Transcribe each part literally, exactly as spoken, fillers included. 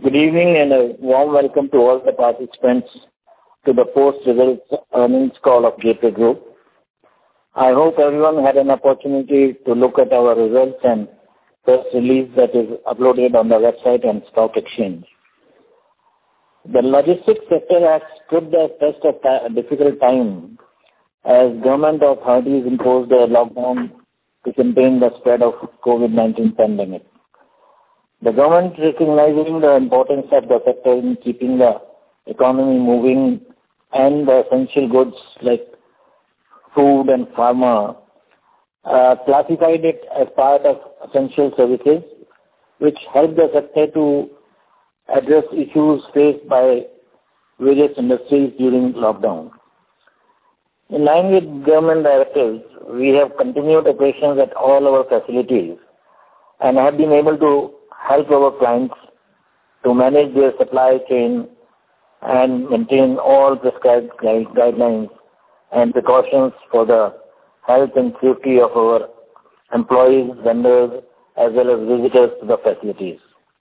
Good evening and a warm welcome to all the participants to the post-results earnings call of Gateway Group. I hope everyone had an opportunity to look at our results and press release that is uploaded on the website and stock exchange. The logistics sector has stood the test of a difficult time as government authorities imposed a lockdown to contain the spread of COVID nineteen pandemic. The government, recognizing the importance of the sector in keeping the economy moving and the essential goods like food and pharma, uh, classified it as part of essential services, which helped the sector to address issues faced by various industries during lockdown. In line with government directives, we have continued operations at all our facilities and have been able to help our clients to manage their supply chain and maintain all prescribed guidelines and precautions for the health and safety of our employees, vendors, as well as visitors to the facilities.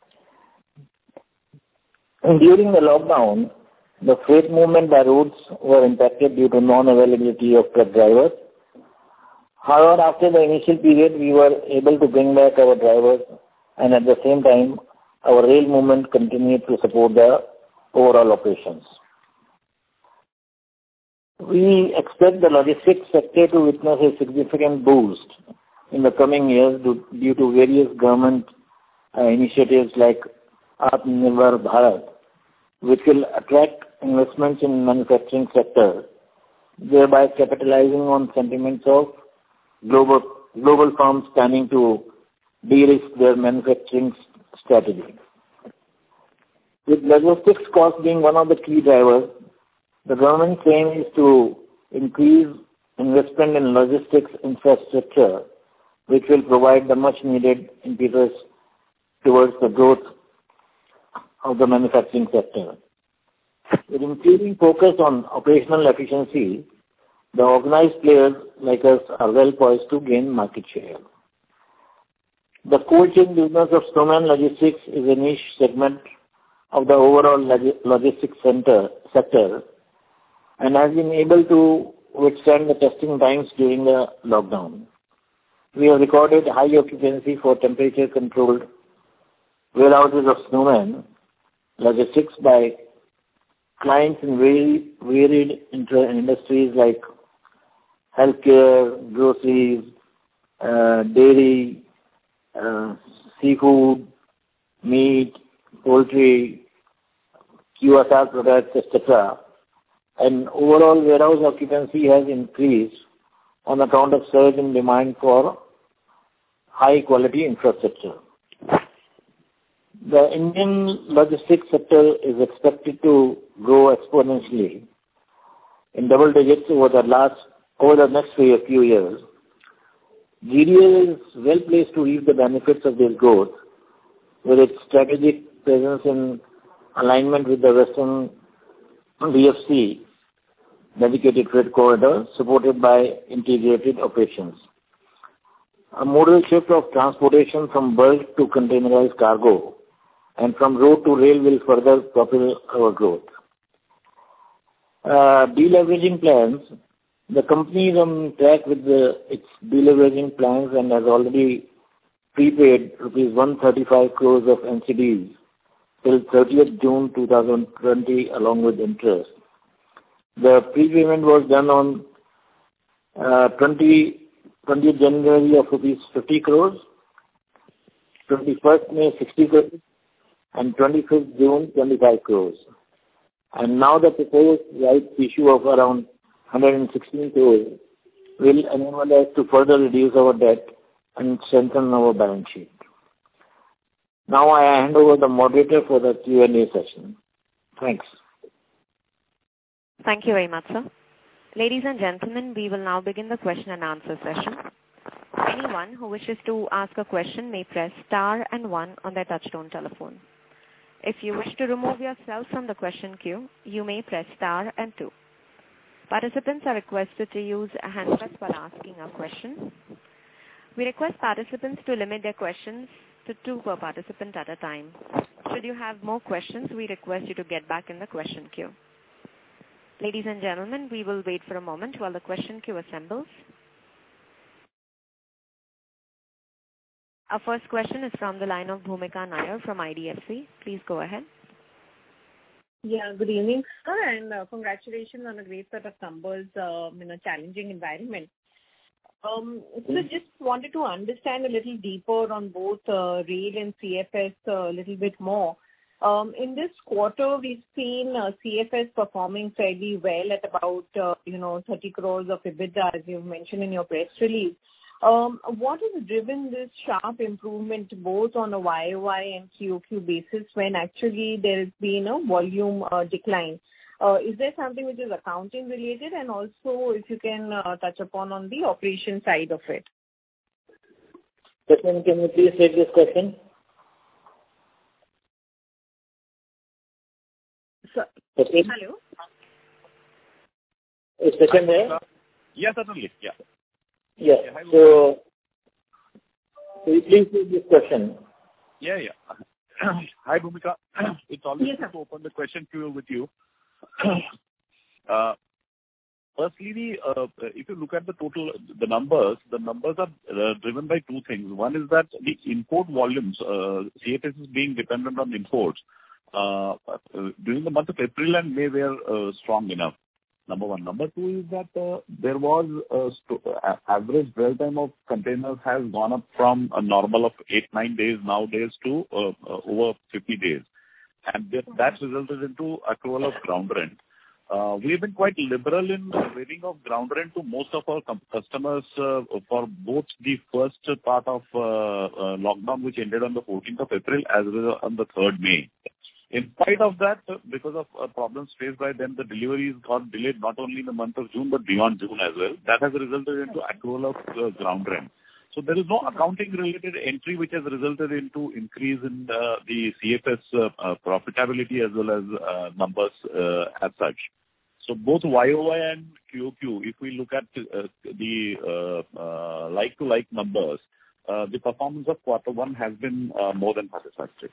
And during the lockdown, the freight movement by roads were impacted due to non-availability of truck drivers. However, after the initial period, we were able to bring back our drivers, and at the same time, our rail movement continued to support the overall operations. We expect the logistics sector to witness a significant boost in the coming years due to various government uh, initiatives like Atmanirbhar Bharat, which will attract investments in manufacturing sector, thereby capitalizing on sentiments of global global firms planning to de-risk their manufacturing strategy. With logistics cost being one of the key drivers, the government's aim is to increase investment in logistics infrastructure, which will provide the much-needed impetus towards the growth of the manufacturing sector. With increasing focus on operational efficiency, the organized players like us are well poised to gain market share. The cold chain business of Snowman Logistics is a niche segment of the overall log- logistics center, sector and has been able to withstand the testing times during the lockdown. We have recorded high occupancy for temperature-controlled warehouses of Snowman Logistics by clients in very varied inter- industries like healthcare, groceries, uh, dairy, uh, seafood, meat, poultry, Q S R products, et cetera. And overall warehouse occupancy has increased on account of surge in demand for high-quality infrastructure. The Indian logistics sector is expected to grow exponentially in double digits over the last over the next few years. G D A is well placed to reap the benefits of this growth with its strategic presence in alignment with the Western D F C, dedicated freight corridor, supported by integrated operations. A modal shift of transportation from bulk to containerized cargo and from road to rail will further propel our growth. Uh, deleveraging plans. The company is on track with the, its deleveraging plans and has already prepaid rupees one hundred thirty-five crores of N C Ds till thirtieth June twenty twenty along with interest. The prepayment was done on uh, twentieth January of rupees fifty crores, twenty-first May sixty crores, and twenty-fifth June twenty-five crores. And now the proposed rights issue of around one hundred sixteen crores will enable us to further reduce our debt and strengthen our balance sheet. Now I hand over the moderator for the Q and A session. Thanks. Thank you very much, sir. Ladies and gentlemen, we will now begin the question and answer session. Anyone who wishes to ask a question may press star and one on their touchtone telephone. If you wish to remove yourself from the question queue, you may press star and two. Participants are requested to use handsets while asking a question. We request participants to limit their questions to two per participant at a time. Should you have more questions, we request you to get back in the question queue. Ladies and gentlemen, we will wait for a moment while the question queue assembles. Our first question is from the line of Bhumika Nair from I D F C. Please go ahead. Yeah, good evening, sir, and uh, congratulations on a great set of numbers uh, in a challenging environment. Um, so just wanted to understand a little deeper on both uh, rail and C F S uh, a little bit more. Um, in this quarter, we've seen uh, C F S performing fairly well at about, uh, you know, thirty crores of EBITDA, as you've mentioned in your press release. Um, what has driven this sharp improvement both on a Y O Y and Q O Q basis when actually there has been a volume uh, decline? Uh, is there something which is accounting related, and also if you can uh, touch upon on the operation side of it? Sachin, can you please take this question? So, Sachin? hello? Is Sachin there? Yes, certainly. Yeah. Yes. Yeah, so, so you please take this question. Yeah, yeah. Hi, Bhumika. It's always yes, good to open the question queue with you. uh, firstly, the, uh, if you look at the total, the numbers, the numbers are uh, driven by two things. One is that the import volumes, uh, C F S is being dependent on imports. Uh, uh, during the month of April and May, they are uh, strong enough. Number one. Number two is that uh, there was a st- uh, average dwell time of containers has gone up from a normal of eight, nine days nowadays to uh, uh, over fifty days. And that, that's resulted into accrual of ground rent. Uh, we have been quite liberal in waiving of ground rent to most of our com- customers uh, for both the first part of uh, uh, lockdown, which ended on the fourteenth of April, as well as on the third of May. In spite of that, because of uh, problems faced by them, the deliveries got delayed not only in the month of June, but beyond June as well. That has resulted into accrual of uh, ground rent. So there is no accounting-related entry which has resulted into increase in uh, the C F S uh, uh, profitability as well as uh, numbers uh, as such. So both Y O Y and Q O Q, if we look at uh, the uh, uh, like-to-like numbers, uh, the performance of quarter one has been uh, more than satisfactory.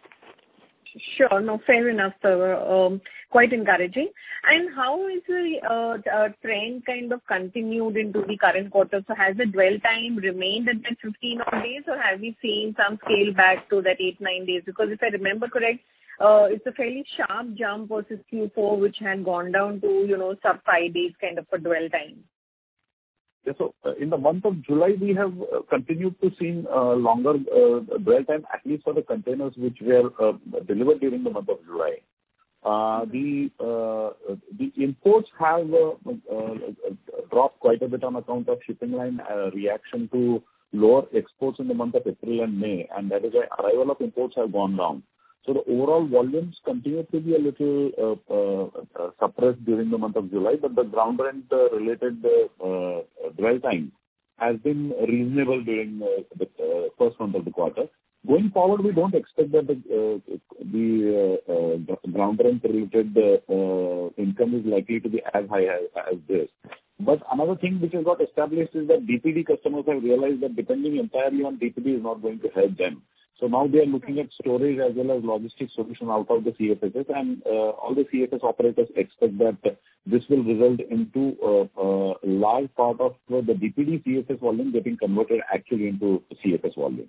Sure. No, fair enough, sir. Um, quite encouraging. And how is the uh, uh, trend kind of continued into the current quarter? So has the dwell time remained at that fifteen odd days, or have we seen some scale back to that eight, nine days? Because if I remember correct, uh, it's a fairly sharp jump versus Q four, which had gone down to, you know, sub five days kind of a dwell time. Yeah, so uh, in the month of July, we have uh, continued to see uh, longer uh, dwell time, at least for the containers which were uh, delivered during the month of July. Uh, the uh, the imports have uh, uh, dropped quite a bit on account of shipping line uh, reaction to lower exports in the month of April and May, and that is why arrival of imports have gone down. So the overall volumes continue to be a little uh, uh, uh, suppressed during the month of July, but the ground rent uh, related uh, uh, dwell time has been reasonable during uh, the uh, first month of the quarter. Going forward, we don't expect that the, uh, the uh, uh, ground rent related uh, uh, income is likely to be as high as, as this. But another thing which has got established is that D P D customers have realized that depending entirely on D P D is not going to help them. So now they are looking at storage as well as logistics solution out of the C F Ss, and uh, all the C F S operators expect that this will result into a uh, uh, large part of uh, the D P D C F S volume getting converted actually into C F S volume.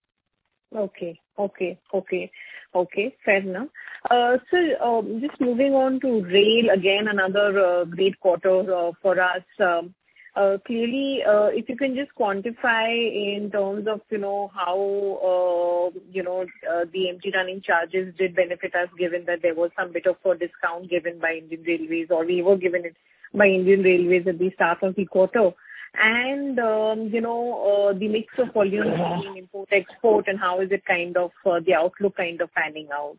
Okay, okay, okay, okay, fair enough. Uh, so um, just moving on to rail, again another uh, great quarter uh, for us. Um, Uh, clearly, uh, if you can just quantify in terms of, you know, how, uh, you know, uh, the empty running charges did benefit us, given that there was some bit of a discount given by Indian Railways, or we were given it by Indian Railways at the start of the quarter. And, um, you know, uh, the mix of volume between import-export, and how is it kind of, uh, the outlook kind of panning out?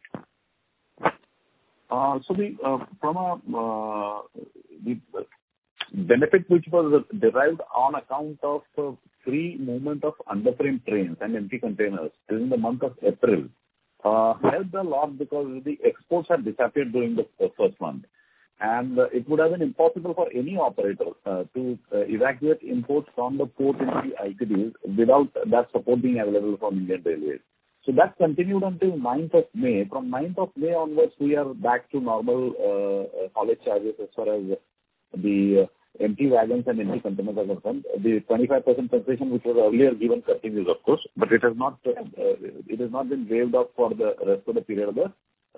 Uh, so the, uh, from a, uh, the, benefit which was derived on account of uh, free movement of underframe trains and empty containers during the month of April uh, helped a lot, because the exports had disappeared during the uh, first month. And uh, it would have been impossible for any operator uh, to uh, evacuate imports from the port into the I T Ds without that support being available from Indian Railways. So that continued until ninth of May. From ninth of May onwards, we are back to normal uh, haulage charges as far as the uh, empty wagons and empty containers are concerned. The twenty-five percent concession, which was earlier given, continues, of course, but it has not uh, uh, it has not been waived off for the rest of the period of the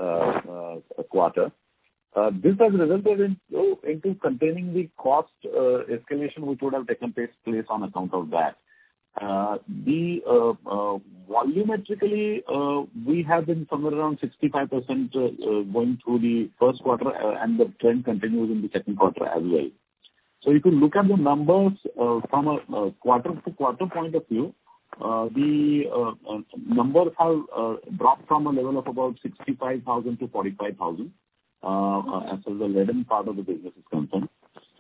uh, uh, quarter. Uh, this has resulted in, oh, into containing the cost uh, escalation which would have taken place, place on account of that. Uh, the uh, uh, volumetrically, uh, we have been somewhere around sixty-five percent uh, uh, going through the first quarter, uh, and the trend continues in the second quarter as well. So if you look at the numbers uh, from a, a quarter-to-quarter point of view, uh, the uh, uh, numbers have uh, dropped from a level of about sixty-five thousand to forty-five thousand. Uh, as far as the leaden part of the business is concerned.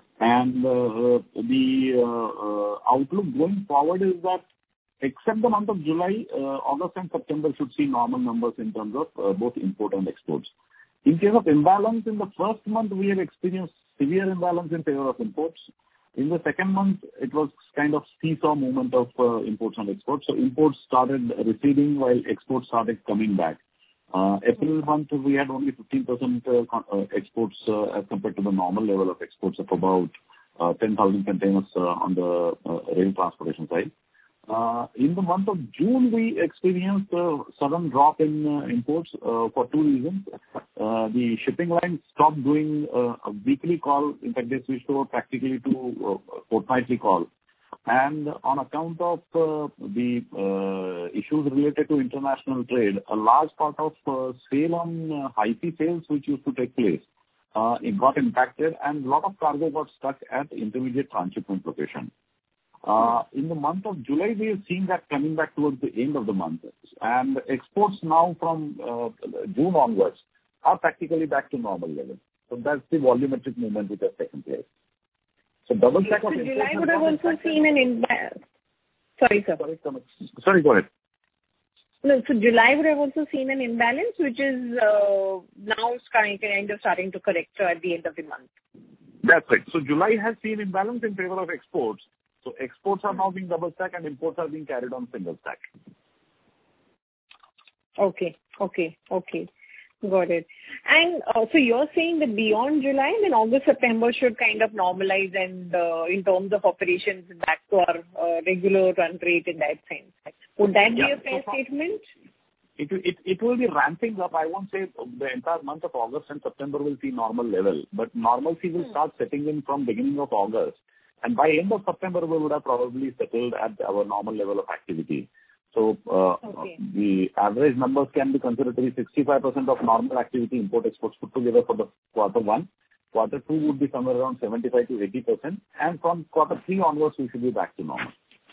And uh, the uh, uh, outlook going forward is that except the month of July, uh, August and September should see normal numbers in terms of uh, both import and exports. In case of imbalance, in the first month we have experienced severe imbalance in favor of imports. In the second month, it was kind of seesaw movement of uh, imports and exports. So imports started receding while exports started coming back. Uh, April month, we had only fifteen percent uh, uh, exports uh, as compared to the normal level of exports of about uh, ten thousand containers uh, on the uh, rail transportation side. Uh, in the month of June, we experienced a sudden drop in uh, imports uh, for two reasons. Uh, the shipping lines stopped doing uh, a weekly call. In fact, they switched over practically to uh, fortnightly call. And on account of uh, the uh, issues related to international trade, a large part of uh, sale on uh, high-fee sales which used to take place, uh, it got impacted and a lot of cargo got stuck at intermediate transshipment location. Uh, in the month of July, we have seen that coming back towards the end of the month. And exports now from uh, June onwards are practically back to normal level. So that's the volumetric movement which has taken place. So double check of so July would have also seen an imbalance. Sorry, sir. Sorry, Sorry, go ahead. No, so July would have also seen an imbalance, which is uh, now kind of starting to correct at the end of the month. That's right. So July has seen imbalance in favor of exports. So exports are now being double stack and imports are being carried on single stack. Okay, okay, okay. Got it. And uh, so you're saying that beyond July, then August, September should kind of normalize and uh, in terms of operations back to our uh, regular run rate in that sense. Would that be yeah, a fair so statement? It, it, it will be ramping up. I won't say the entire month of August and September will see normal level, but normalcy will hmm. start setting in from beginning of August. And by end of September, we would have probably settled at our normal level of activity. So uh, okay. the average numbers can be considered to be sixty-five percent of normal activity, import exports put together for the quarter one. Quarter two would be somewhere around seventy-five to eighty percent. And from quarter three onwards, we should be back to normal.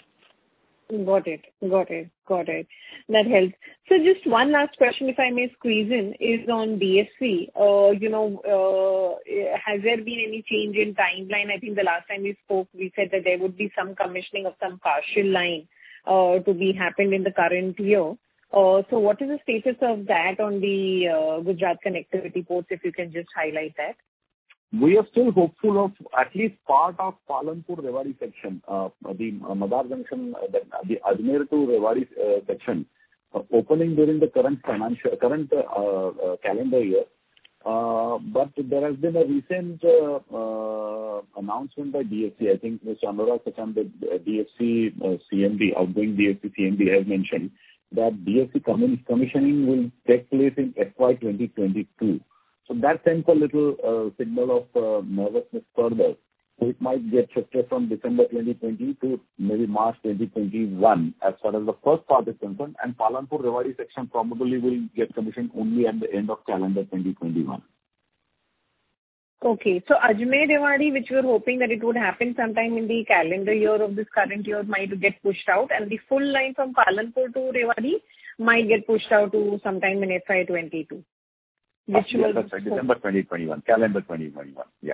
Got it. Got it. Got it. That helps. So just one last question, if I may squeeze in, is on D F C. Uh, you know, uh, has there been any change in timeline? I think the last time we spoke, we said that there would be some commissioning of some partial line uh, to be happened in the current year. Uh, so what is the status of that on the uh, Gujarat connectivity ports, if you can just highlight that? We are still hopeful of at least part of Palanpur-Rewari section, uh, the uh, Madar Junction, uh, the, the Ajmer to Rewari uh, section, uh, opening during the current financial current uh, uh, calendar year. Uh, but there has been a recent uh, uh, announcement by D F C. I think Mister Anurag Sachan, the D F C uh, C M D, outgoing D F C C M D, has mentioned that D F C commissioning will take place in F Y twenty twenty-two. So that sends a little uh, signal of uh, nervousness further. So it might get shifted from December twenty twenty to maybe March twenty twenty-one as far as the first part is concerned. And Palanpur-Rewari section probably will get commissioned only at the end of calendar twenty twenty-one. Okay. So Ajmer-Rewari, which we were hoping that it would happen sometime in the calendar year of this current year, might get pushed out. And the full line from Palanpur to Rewari might get pushed out to sometime in F Y twenty-two. Which yeah, that's right. December twenty twenty-one, calendar twenty twenty-one. Yeah.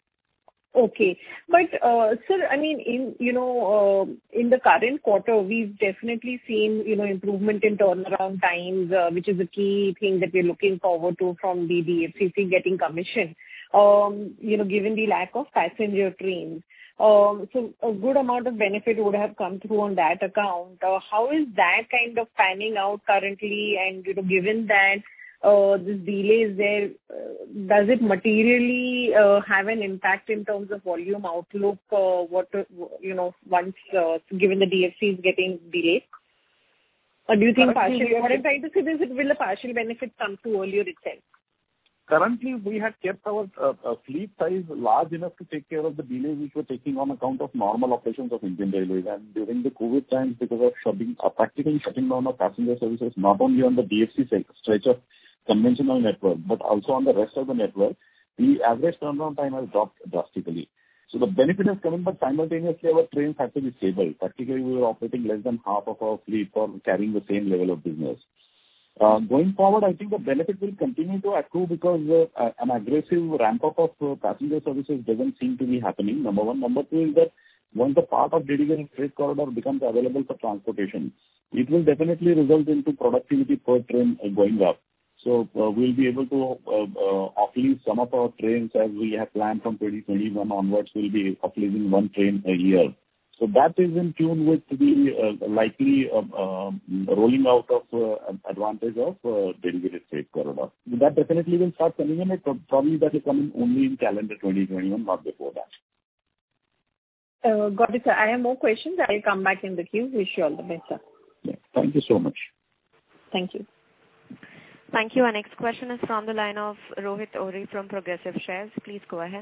Okay. But, uh, sir, I mean, in, you know, uh, in the current quarter, we've definitely seen, you know, improvement in turnaround times, uh, which is a key thing that we're looking forward to from the D F C C getting commission, um, you know, given the lack of passenger trains. Um, so a good amount of benefit would have come through on that account. Uh, how is that kind of panning out currently? And you know, given that uh, this delay is there, uh, does it materially uh, have an impact in terms of volume outlook? Uh, what uh, you know, once uh, given the D F C is getting delayed, or do you think Currently, partial? What I'm trying to say is, it will a partial benefit come through earlier itself? Currently, we had kept our uh, uh, fleet size large enough to take care of the delays which were taking on account of normal operations of Indian Railways. And during the COVID times, because of shutting, uh, practically shutting down of passenger services, not only on the D F C stretch of conventional network, but also on the rest of the network, the average turnaround time has dropped drastically. So the benefit is coming, but simultaneously our trains had to be stable. Practically, we were operating less than half of our fleet for carrying the same level of business. Uh, going forward, I think the benefit will continue to accrue because uh, an aggressive ramp-up of uh, passenger services doesn't seem to be happening, number one. Number two is that once the part of dedicated freight corridor becomes available for transportation, it will definitely result into productivity per train uh, going up. So uh, we'll be able to uh, uh, off-lease some of our trains as we have planned from twenty twenty-one onwards. We'll be off-leasing one train a year. So that is in tune with the uh, likely uh, uh, rolling out of uh, advantage of uh, dedicated freight corridor. That definitely will start coming in. It probably that will come in only in calendar twenty twenty-one, not before that. Uh, got it, sir. I have more questions. I'll come back in the queue. Wish you all the best, sir. Yeah. Thank you so much. Thank you. Thank you. Our next question is from the line of Rohit Ohri from Progressive Shares. Please go ahead.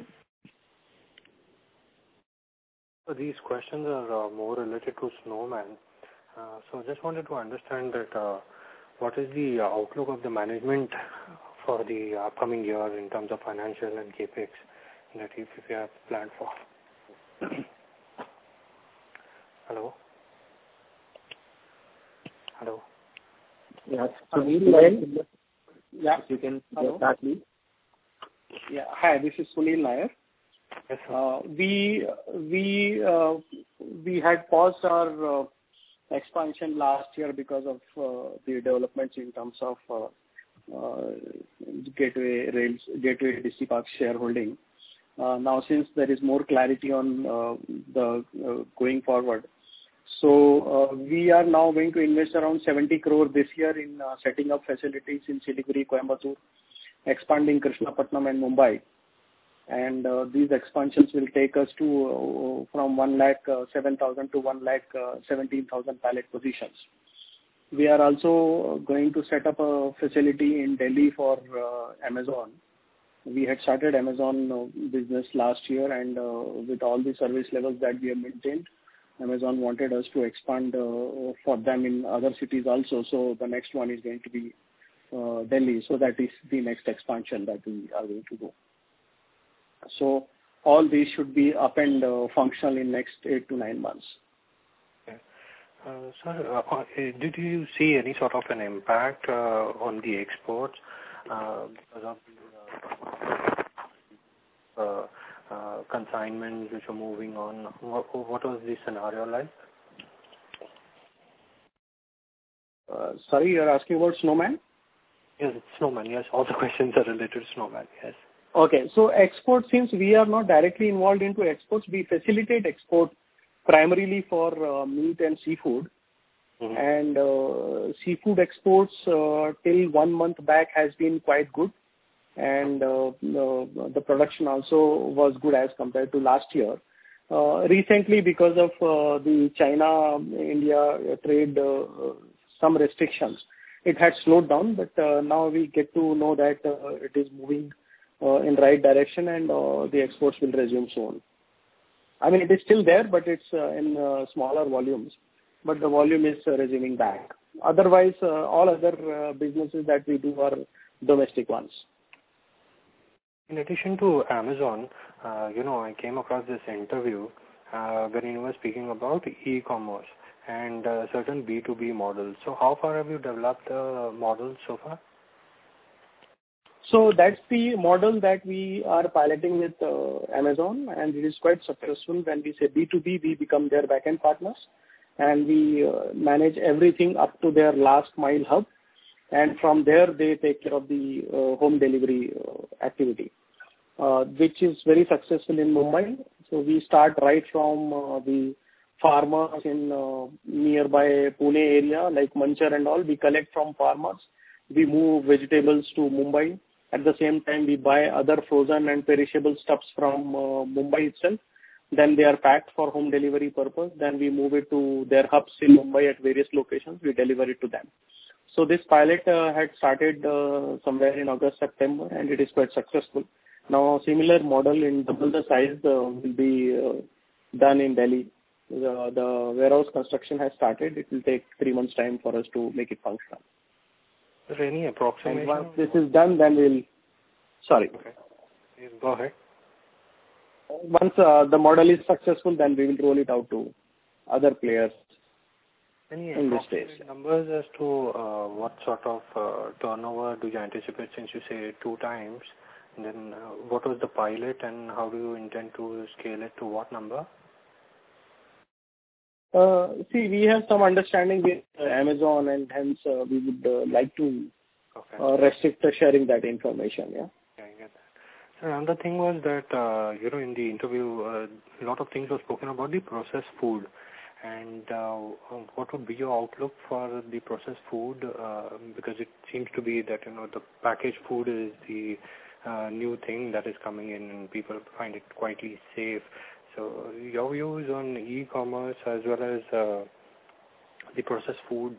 So these questions are uh, more related to Snowman. Uh, so just wanted to understand that uh, what is the outlook of the management for the upcoming year in terms of financial and capex that if, if you have planned for. Hello? Hello? Yes. Sunil Nair. Yeah. You can start, please. Yeah. Hi, this is Sunil Nair. Yes, sir. Uh, we we uh, we had paused our uh, expansion last year because of uh, the developments in terms of uh, uh, Gateway Rails, Gateway Distriparks Parks shareholding. Uh, now, since there is more clarity on uh, the uh, going forward, so uh, we are now going to invest around seventy crore this year in uh, setting up facilities in Siliguri, Coimbatore, expanding Krishnapatnam and Mumbai. And uh, these expansions will take us to uh, from one lakh seven thousand to one lakh seventeen thousand pallet positions. We are also going to set up a facility in Delhi for uh, Amazon. We had started Amazon uh, business last year, and uh, with all the service levels that we have maintained, Amazon wanted us to expand uh, for them in other cities also. So the next one is going to be uh, Delhi. So that is the next expansion that we are going to do. So all these should be up and uh, functional in next eight to nine months. Okay. Uh, sir, uh, did you see any sort of an impact uh, on the exports uh, because of the uh, uh, uh, consignments which are moving on? What, what was the scenario like? Uh, sorry, you're asking about Snowman? Yes, it's Snowman. Yes, all the questions are related to Snowman. Yes. Okay. So export, since we are not directly involved into exports, we facilitate export primarily for uh, meat and seafood. Mm-hmm. And uh, seafood exports uh, till one month back has been quite good. And uh, the, the production also was good as compared to last year. Uh, recently, because of uh, the China-India trade, uh, some restrictions, it had slowed down. But uh, now we get to know that uh, it is moving Uh, in right direction, and uh, the exports will resume soon. I mean, it is still there, but it's uh, in uh, smaller volumes. But the volume is uh, resuming back. Otherwise, uh, all other uh, businesses that we do are domestic ones. In addition to Amazon, uh, you know, I came across this interview uh, where you were speaking about e-commerce and uh, certain B two B models. So how far have you developed the uh, models so far? So that's the model that we are piloting with uh, Amazon, and it is quite successful. When we say B two B, we become their back-end partners, and we uh, manage everything up to their last mile hub, and from there they take care of the uh, home delivery uh, activity, uh, which is very successful in Mumbai. So we start right from uh, the farmers in uh, nearby Pune area, like Manchar and all. We collect from farmers. We move vegetables to Mumbai. At the same time, we buy other frozen and perishable stuffs from uh, Mumbai itself. Then they are packed for home delivery purpose. Then we move it to their hubs in Mumbai at various locations. We deliver it to them. So this pilot uh, had started uh, somewhere in August, September, and it is quite successful. Now, similar model in double the size uh, will be uh, done in Delhi. The, the warehouse construction has started. It will take three months' time for us to make it functional. Is there any approximation? And once this is done, then we'll... Sorry. Okay. Please go ahead. Once uh, the model is successful, then we will roll it out to other players. Any in this space. numbers as to uh, what sort of uh, turnover do you anticipate, since you say two times? And then uh, what was the pilot and how do you intend to scale it to what number? Uh, see, we have some understanding with uh, Amazon, and hence uh, we would uh, like to okay. uh, restrict uh, sharing that information. Yeah. Yeah, I get that. So another thing was that uh, you know in the interview uh, a lot of things were spoken about the processed food. And uh, what would be your outlook for the processed food? Uh, because it seems to be that you know the packaged food is the uh, new thing that is coming in, and people find it quite safe. So your views on e-commerce as well as uh, the processed food?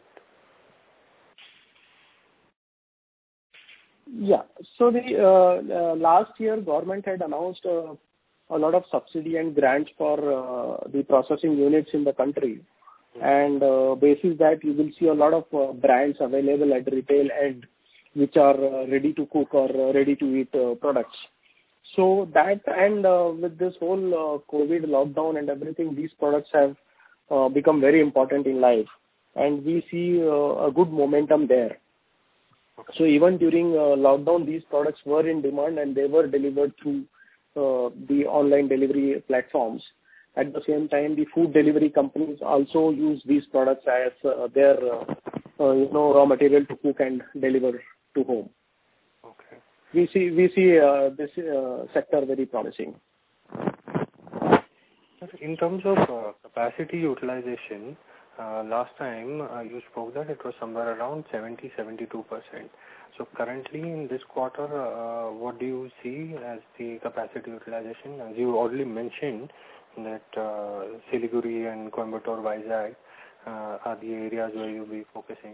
Yeah. So the uh, uh, last year government had announced uh, a lot of subsidy and grants for uh, the processing units in the country. Mm-hmm. And uh, basis that you will see a lot of uh, brands available at retail end which are uh, ready to cook or uh, ready to eat uh, products. So that and uh, with this whole uh, COVID lockdown and everything, these products have uh, become very important in life. And we see uh, a good momentum there. Okay. So even during uh, lockdown, these products were in demand and they were delivered through Uh, the online delivery platforms. At the same time, the food delivery companies also use these products as uh, their uh, uh, you know raw material to cook and deliver to home. Okay. We see we see uh, this uh, sector very promising. In terms of uh, capacity utilization, uh, last time uh, you spoke that it was somewhere around seventy to seventy-two percent. So currently in this quarter, uh, what do you see as the capacity utilization? As you already mentioned that uh, Siliguri and Coimbatore, Vizag uh, are the areas where you'll be focusing.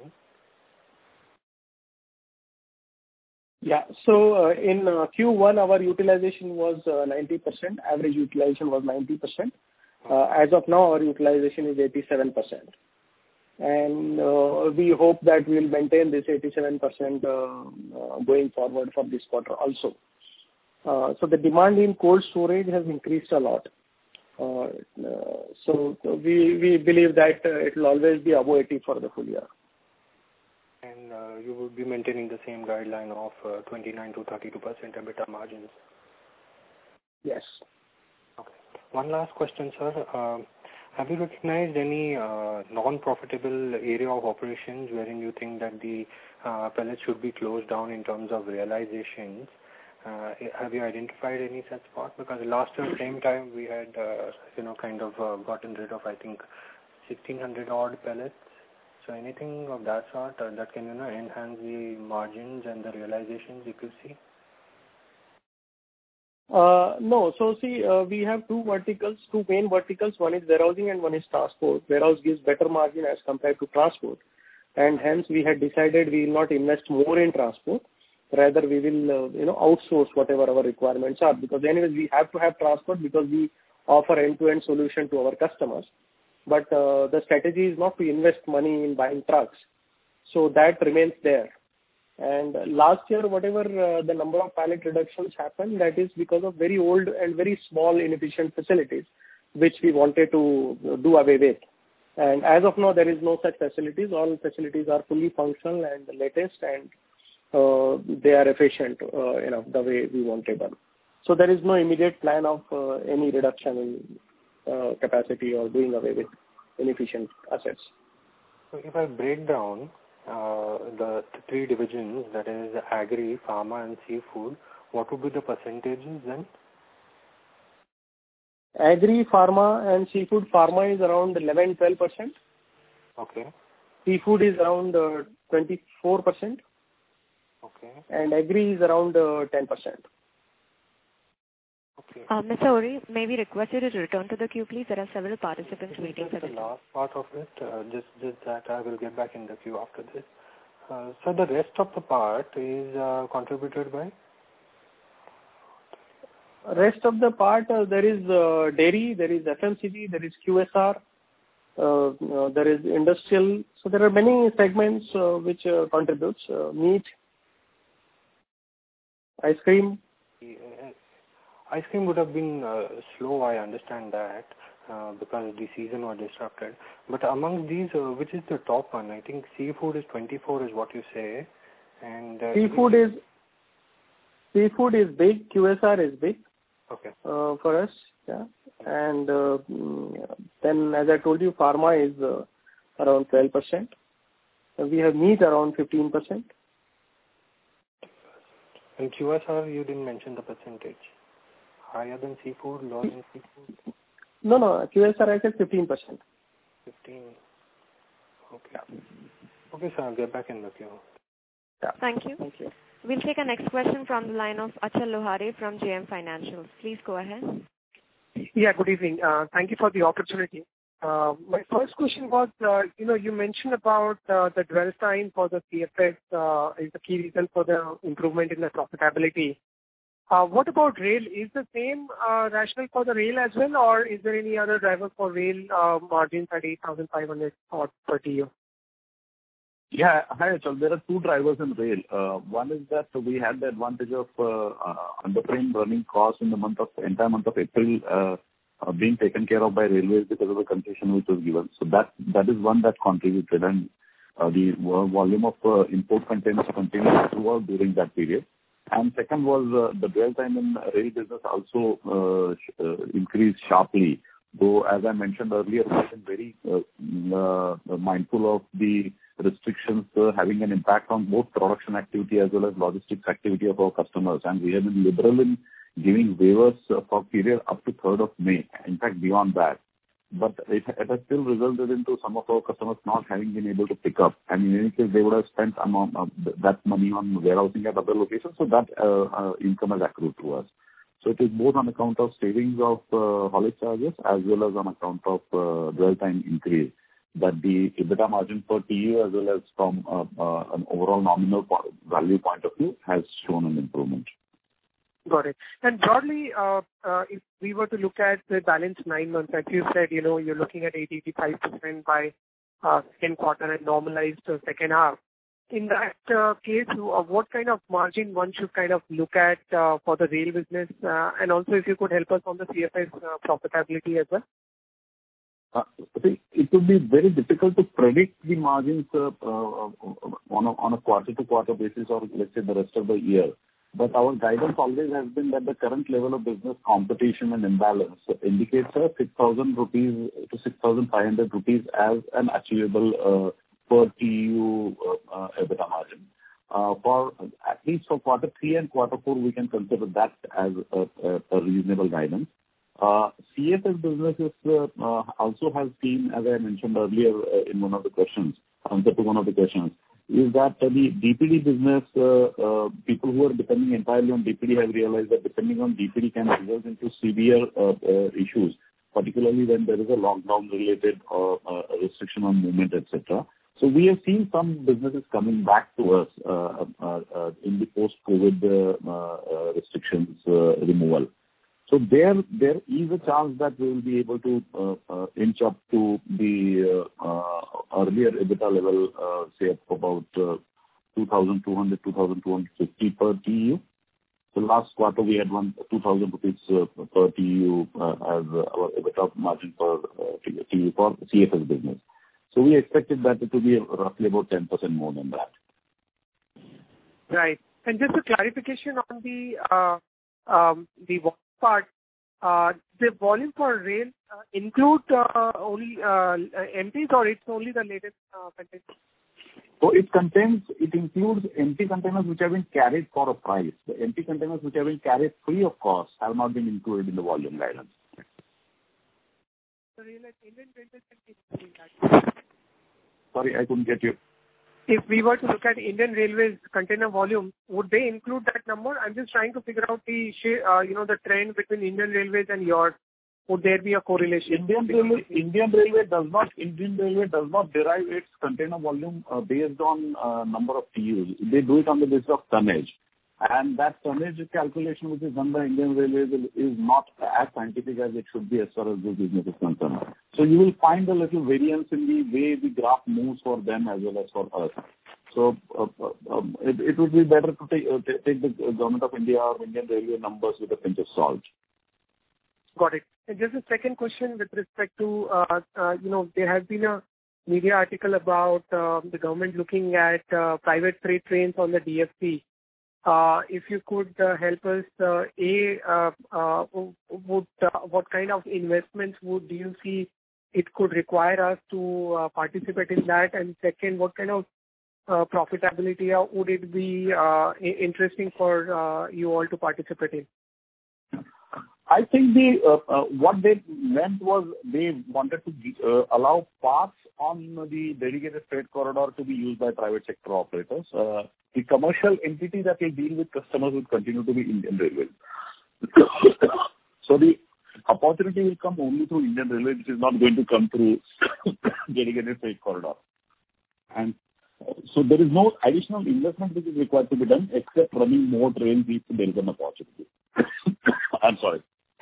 Yeah. So uh, in uh, Q one, our utilization was uh, ninety percent. Average utilization was ninety percent. Uh, as of now, our utilization is eighty-seven percent. And uh, we hope that we will maintain this eighty-seven percent uh, uh, going forward for this quarter also. Uh, so the demand in cold storage has increased a lot. Uh, uh, so we we believe that uh, it will always be above eighty for the full year. And uh, you would be maintaining the same guideline of uh, twenty-nine to thirty-two percent EBITDA margins? Yes. Okay. One last question, sir. Uh, Have you recognized any uh, non-profitable area of operations wherein you think that the uh, pellets should be closed down in terms of realizations? Uh, have you identified any such spot? Because last year, same time, we had, uh, you know, kind of uh, gotten rid of, I think, sixteen hundred odd pellets. So anything of that sort uh, that can, you know, enhance the margins and the realizations, if you see? Uh, no. So see, uh, we have two verticals, two main verticals. One is warehousing and one is transport. Warehouse gives better margin as compared to transport. And hence we had decided we will not invest more in transport. Rather we will, uh, you know, outsource whatever our requirements are. Because anyways we have to have transport because we offer end-to-end solution to our customers. But uh, the strategy is not to invest money in buying trucks. So that remains there. And last year, whatever uh, the number of pallet reductions happened, that is because of very old and very small inefficient facilities, which we wanted to do away with. And as of now, there is no such facilities. All facilities are fully functional and latest, and uh, they are efficient uh, enough the way we wanted them. So there is no immediate plan of uh, any reduction in uh, capacity or doing away with inefficient assets. So if I break down uh, the, the three divisions, that is agri, pharma and seafood, what would be the percentages then? Agri, pharma and seafood. Pharma is around eleven to twelve percent. Okay. Seafood is around uh, twenty-four percent. Okay. And agri is around uh, ten percent. Okay. Uh, Mister Ori, may we request you to return to the queue, please? There are several participants waiting for the this. last part of it, uh, just, just that I will get back in the queue after this. Uh, so the rest of the part is uh, contributed by? Rest of the part, uh, there is uh, dairy, there is F M C G, there is Q S R, uh, uh, there is industrial. So there are many segments uh, which uh, contributes. Uh, meat, ice cream. Ice cream would have been uh, slow, I understand that, uh, because the season was disrupted. But among these, uh, which is the top one? I think seafood is twenty-four is what you say. And uh, Seafood is seafood is big, Q S R is big. Okay. Uh, for us, yeah. And uh, then, as I told you, pharma is uh, around twelve percent. We have meat around fifteen percent. And Q S R, you didn't mention the percentage. Higher than seafood, lower than seafood? No, no. Q S R, I said fifteen percent. fifteen. Okay. Okay, sir. I'll get back in the queue. Yeah. Thank you. Thank you. We'll take a next question from the line of Achal Lohade from J M Financial. Please go ahead. Yeah, good evening. Uh, thank you for the opportunity. Uh, my first question was, uh, you know, you mentioned about uh, the dwell time for the C F S uh, is the key reason for the improvement in the profitability. Uh, what about rail? Is the same uh, rationale for the rail as well, or is there any other driver for rail uh, margins at eight thousand five hundred or per T U? Yeah. Hi, Achal. There are two drivers in rail. Uh, One is that we had the advantage of uh, uh, underframe running costs in the month of entire month of April uh, uh, being taken care of by railways because of the concession which was given. So that that is one that contributed, and uh, the volume of uh, import containers continued throughout during that period. And second was uh, the dwell time in rail business also uh, sh- uh, increased sharply. Though, as I mentioned earlier, we have been very uh, uh, mindful of the restrictions uh, having an impact on both production activity as well as logistics activity of our customers. And we have been liberal in giving waivers uh, for period up to third of May, in fact beyond that. But it, it has still resulted into some of our customers not having been able to pick up. And in any case, they would have spent amount of that money on warehousing at other locations, so that uh, uh, income has accrued to us. So it is both on account of savings of uh, haulage charges as well as on account of uh, dwell time increase that the EBITDA margin per T U as well as from uh, uh, an overall nominal po- value point of view has shown an improvement. Got it. And broadly, uh, uh, if we were to look at the balance nine months, as you said, you know, you're looking at eighty to eighty-five percent by uh, second quarter and normalized uh, second half. In that uh, case, uh, what kind of margin one should kind of look at uh, for the rail business? Uh, and also, if you could help us on the C F S uh, profitability as well. Uh, see, it would be very difficult to predict the margins uh, uh, on a on a quarter-to-quarter basis or let's say the rest of the year. But our guidance always has been that the current level of business competition and imbalance indicates a six thousand rupees to six thousand five hundred rupees as an achievable uh, per T U uh, uh, EBITDA margin. Uh, for at least for quarter three and quarter four, we can consider that as a, a, a reasonable guidance. Uh, C F S businesses uh, uh, also has seen, as I mentioned earlier uh, in one of the questions, answer to one of the questions, is that uh, the D P D business, uh, uh, people who are depending entirely on D P D have realized that depending on D P D can result into severe uh, uh, issues, particularly when there is a lockdown-related uh, uh, restriction on movement, et cetera. So we have seen some businesses coming back to us uh, uh, uh, in the post-COVID uh, uh, restrictions uh, removal. So there, there is a chance that we will be able to uh, uh, inch up to the uh, uh, earlier EBITDA level, uh, say up about uh, two thousand two hundred, two thousand two hundred fifty per T U. So last quarter we had one two thousand rupees uh, per T U uh, as uh, our EBITDA margin per uh, T U for C F S business. So we expected that it to be roughly about ten percent more than that. Right. And just a clarification on the uh, um, the part, uh, the volume for rail uh, include uh, only uh, empties or it's only the latest uh, containers? So it contains, it includes empty containers which have been carried for a price. The empty containers which have been carried free of cost have not been included in the volume guidance. the rail and Indian Railways can be including that. Sorry, I couldn't get you. If we were to look at Indian Railways container volume, would they include that number? I'm just trying to figure out the uh, you know the trend between Indian Railways and yours. Would there be a correlation? Indian Railway, Indian Railway does not Indian Railway does not derive its container volume uh, based on uh, number of T Us. They do it on the basis of tonnage, and that tonnage calculation which is done by Indian Railways is not as scientific as it should be as far as this business is concerned. So you will find a little variance in the way the graph moves for them as well as for us. So uh, uh, um, it, it would be better to take, uh, take the Government of India or Indian Railway numbers with a pinch of salt. Got it. And just a second question with respect to, uh, uh, you know, there has been a media article about uh, the government looking at uh, private freight trains on the D F C. Uh, if you could uh, help us, uh, A, uh, uh, would, uh, what kind of investments would do you see it could require us to uh, participate in that? And second, what kind of uh, profitability uh, would it be uh, interesting for uh, you all to participate in? I think the uh, uh, what they meant was they wanted to uh, allow parts on the dedicated freight corridor to be used by private sector operators. Uh, the commercial entity that will deal with customers will continue to be Indian Railways. So the opportunity will come only through Indian Railways, which is not going to come through dedicated freight corridor. And so there is no additional investment which is required to be done except running more trains if there is an opportunity. I'm sorry.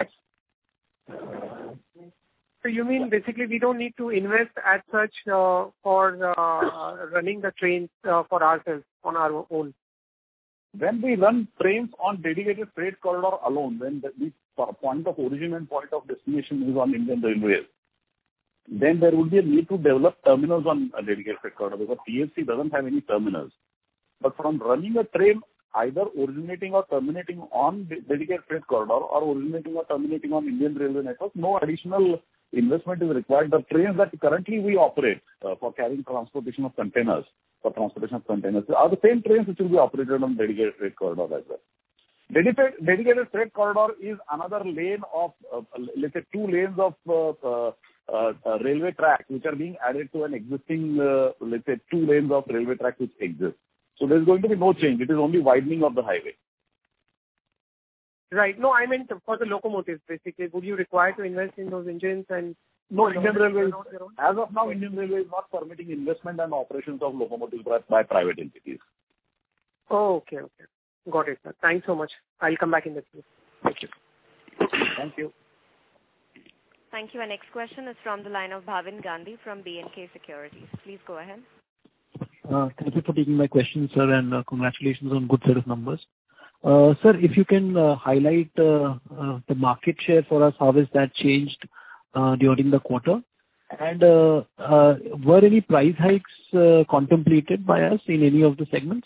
So you mean basically we don't need to invest as such uh, for uh, running the trains uh, for ourselves on our own? When we run trains on dedicated freight corridor alone, when the, the point of origin and point of destination is on Indian Railways, then there would be a need to develop terminals on a dedicated freight corridor because T F C doesn't have any terminals. But from running a train either originating or terminating on dedicated freight corridor or originating or terminating on Indian Railway network, no additional investment is required. The trains that currently we operate uh, for carrying transportation of containers, for transportation of containers, are the same trains which will be operated on dedicated freight corridor as well. Dedicated, dedicated freight corridor is another lane of, uh, let's say, two lanes of uh, uh, uh, uh, railway track which are being added to an existing, uh, let's say, two lanes of railway track which exist. So there's going to be no change. It is only widening of the highway. Right. No, I meant for the locomotives, basically. Would you require to invest in those engines? And no, Indian Railways, as of now, Indian Railways is not permitting investment and operations of locomotives by, by private entities. Oh, okay, okay. Got it, sir. Thanks so much. I'll come back in the queue. Thank you. Thank you. Thank you. Our next question is from the line of Bhavin Gandhi from B and K Securities. Please go ahead. Uh, thank you for taking my question, sir, and uh, congratulations on good set of numbers. Uh, sir, if you can uh, highlight uh, uh, the market share for us, how has that changed uh, during the quarter? And uh, uh, were any price hikes uh, contemplated by us in any of the segments?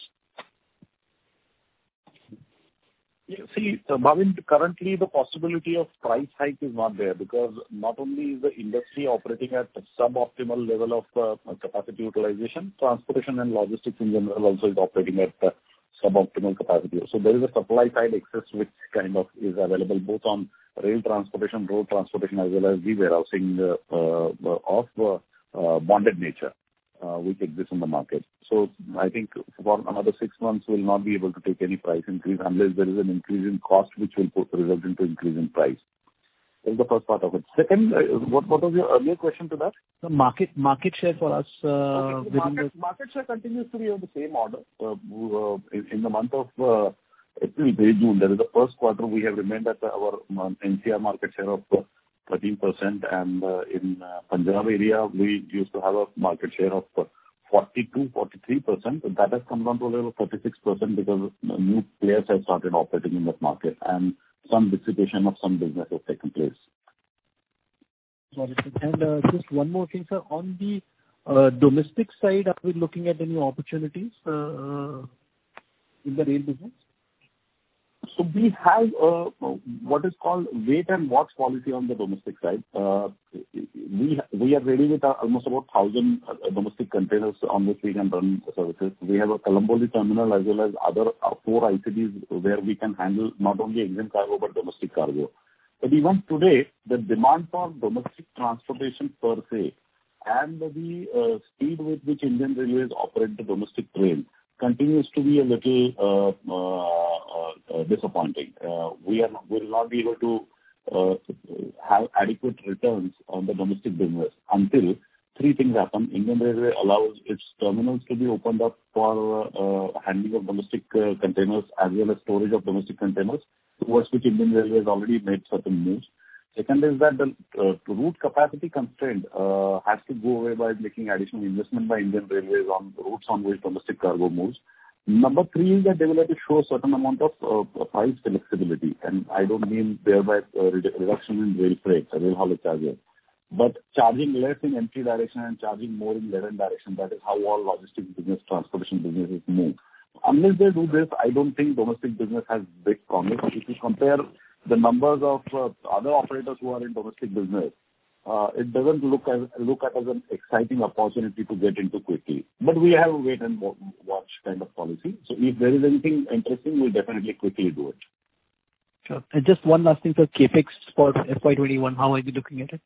Yeah, see, uh, Bhavin, currently the possibility of price hike is not there because not only is the industry operating at suboptimal level of uh, capacity utilization, transportation and logistics in general also is operating at uh, suboptimal capacity. So there is a supply side excess which kind of is available both on rail transportation, road transportation as well as the warehousing uh, uh, of uh, uh, bonded nature. Uh, which exists in the market. So I think for another six months we'll not be able to take any price increase unless there is an increase in cost which will put, result into increase in price. That's the first part of it. Second, uh, what, what was your earlier question to that? The market market share for us uh, okay, within market, the... market share continues to be of the same order. Uh, uh, in, in the month of uh, April, May, June, there is the first quarter we have remained at our um, N C R market share of uh, thirteen percent, and uh, in uh, Punjab area we used to have a market share of uh, forty-two, forty-three percent. That has come down to a level of thirty-six percent because uh, new players have started operating in that market and some dissipation of some business has taken place. Got it. And uh, just one more thing, sir. On the uh, domestic side, are we looking at any opportunities uh, in the rail business? So we have uh, what is called wait and watch policy on the domestic side. Uh, we we are ready with our, almost about one thousand uh, domestic containers on which we can run services. We have a Kalamboli terminal as well as other uh, four I C Ds where we can handle not only Indian cargo but domestic cargo. But even today, the demand for domestic transportation per se and the uh, speed with which Indian Railways operate the domestic train continues to be a little uh, uh, uh, disappointing. Uh, we are not, will not be able to uh, have adequate returns on the domestic business until three things happen. Indian Railway allows its terminals to be opened up for uh, handling of domestic uh, containers as well as storage of domestic containers, towards which Indian Railway has already made certain moves. Second is that the uh, route capacity constraint uh, has to go away by making additional investment by Indian Railways on routes on which domestic cargo moves. Number three is that they will have to show a certain amount of uh, price flexibility, and I don't mean thereby uh, reduction in rail freight, rail haulage charges, but charging less in empty direction and charging more in laden direction. That is how all logistics business, transportation businesses move. Unless they do this, I don't think domestic business has big promise. If you compare the numbers of uh, other operators who are in domestic business, uh, it doesn't look as look at as an exciting opportunity to get into quickly. But we have a wait and watch kind of policy. So if there is anything interesting, we'll definitely quickly do it. Sure. And just one last thing, sir. CapEx for F Y twenty-one, how are you looking at it?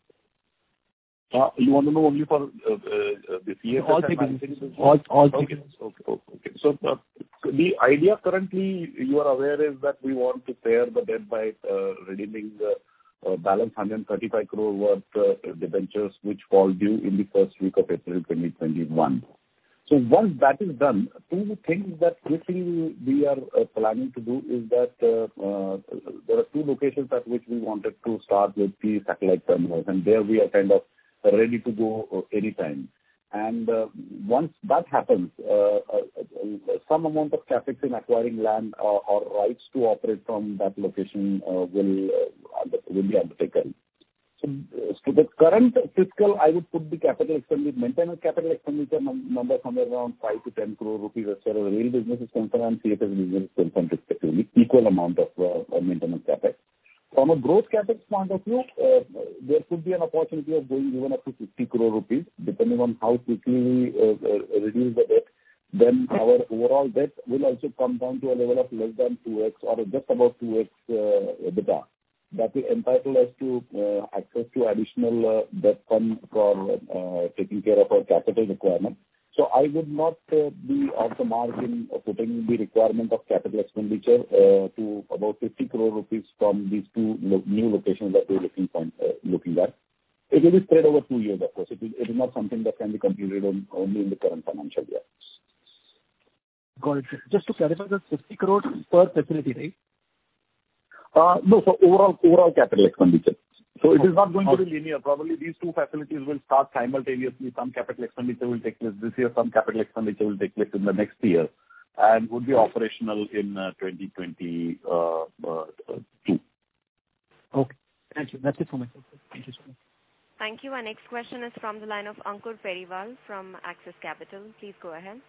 Uh, you want to know only for uh, uh, the C F S? All three businesses. All, all three okay. okay. Okay. Okay. So uh, the idea currently, you are aware, is that we want to pair the debt by uh, redeeming the uh, balance one hundred thirty-five crore worth uh, debentures which fall due in the first week of April twenty twenty-one. So once that is done, two things that quickly we are uh, planning to do is that uh, uh, there are two locations at which we wanted to start with the satellite terminals, and there we are kind of ready to go uh, anytime. And uh, once that happens, uh, uh, uh, some amount of capex in acquiring land uh, or rights to operate from that location uh, will uh, under, will be undertaken. So, uh, so the current fiscal, I would put the capital expenditure, maintenance capital expenditure num- number somewhere around five to ten crore rupees as far as rail business is concerned and C F S business is concerned respectively, equal amount of uh, maintenance capex. From a growth capex point of view, uh, there could be an opportunity of going even up to fifty crore rupees, depending on how quickly we uh, uh, reduce the debt. Then our overall debt will also come down to a level of less than two x or just about two x uh, EBITDA. That will entitle us to uh, access to additional uh, debt fund for uh, taking care of our capital requirement. So I would not uh, be off the mark in uh, putting the requirement of capital expenditure uh, to about fifty crore rupees from these two lo- new locations that we're looking, point, uh, looking at. It will be spread over two years, of course. It is, it is not something that can be completed on, only in the current financial year. Got it. Just to clarify, the fifty crore per facility, right? Uh, no, so overall, overall capital expenditure. So it is not going to be linear. Probably these two facilities will start simultaneously. Some capital expenditure will take place this year, some capital expenditure will take place in the next year, and would be operational in uh, twenty twenty-two. Okay. Thank you. That's it for myself. Thank you so much. Thank you. Our next question is from the line of Ankur Periwal from Axis Capital. Please go ahead.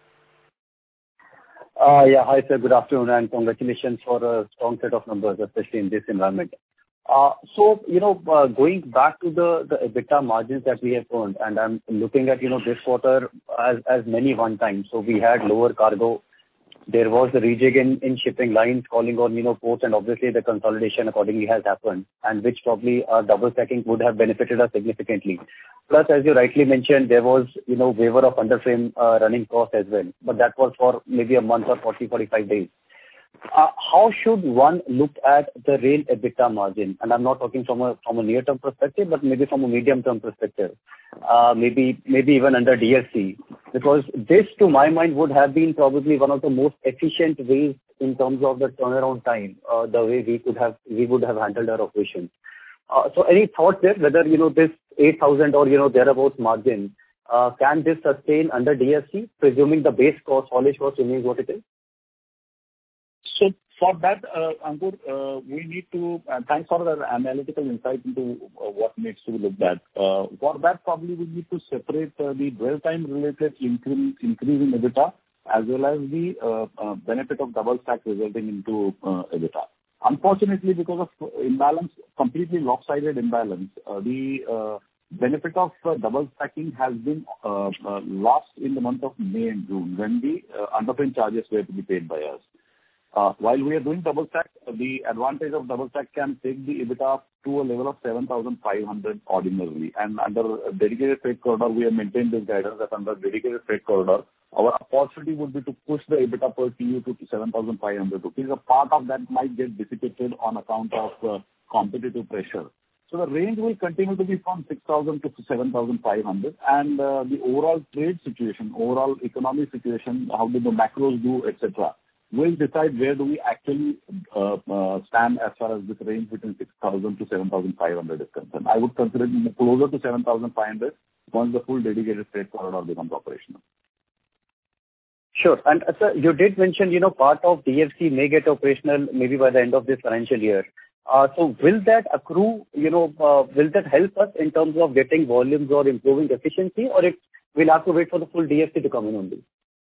Uh, yeah, hi sir, good afternoon and congratulations for a strong set of numbers, especially in this environment. Uh, so, you know, uh, going back to the, the EBITDA margins that we have earned, and I'm looking at, you know, this quarter as, as many one time. So we had lower cargo. There was the rejig in, in shipping lines calling on, you know, ports, and obviously the consolidation accordingly has happened, and which probably uh, double stacking would have benefited us significantly. Plus, as you rightly mentioned, there was, you know, waiver of underframe uh, running cost as well, but that was for maybe a month or forty, forty-five days. Uh, how should one look at the rail EBITDA margin? And I'm not talking from a from a near-term perspective, but maybe from a medium-term perspective, uh, maybe maybe even under D F C, because this, to my mind, would have been probably one of the most efficient ways in terms of the turnaround time, uh, the way we could have we would have handled our operations. Uh, so, any thoughts there whether you know this eight thousand or you know thereabouts margin uh, can this sustain under D F C, presuming the base cost, haulage cost remains what it is? So for that, uh, Ankur, uh, we need to, uh, thanks for the analytical insight into uh, what needs to be looked at. Uh, for that, probably we need to separate uh, the dwell time related increase, increase in EBITDA as well as the uh, uh, benefit of double stack resulting into uh, EBITDA. Unfortunately, because of imbalance, completely lopsided imbalance, uh, the uh, benefit of uh, double stacking has been uh, uh, lost in the month of May and June when the uh, underframe charges were to be paid by us. Uh, while we are doing double stack, the advantage of double stack can take the EBITDA to a level of seven thousand five hundred ordinarily. And under dedicated freight corridor, we have maintained this guidance that under dedicated freight corridor, our opportunity would be to push the EBITDA per T U to seven thousand five hundred rupees. A part of that might get dissipated on account of uh, competitive pressure. So the range will continue to be from six thousand to seven thousand five hundred, and uh, the overall trade situation, overall economic situation, how do the macros do, et cetera, will decide where do we actually uh, uh, stand as far as this range between six thousand to seven thousand five hundred is concerned. I would consider it closer to seven thousand five hundred once the full dedicated freight corridor becomes operational. Sure. And uh, sir, you did mention, you know, part of D F C may get operational maybe by the end of this financial year. Uh, so will that accrue, you know, uh, will that help us in terms of getting volumes or improving efficiency, or it we'll have to wait for the full D F C to come in only?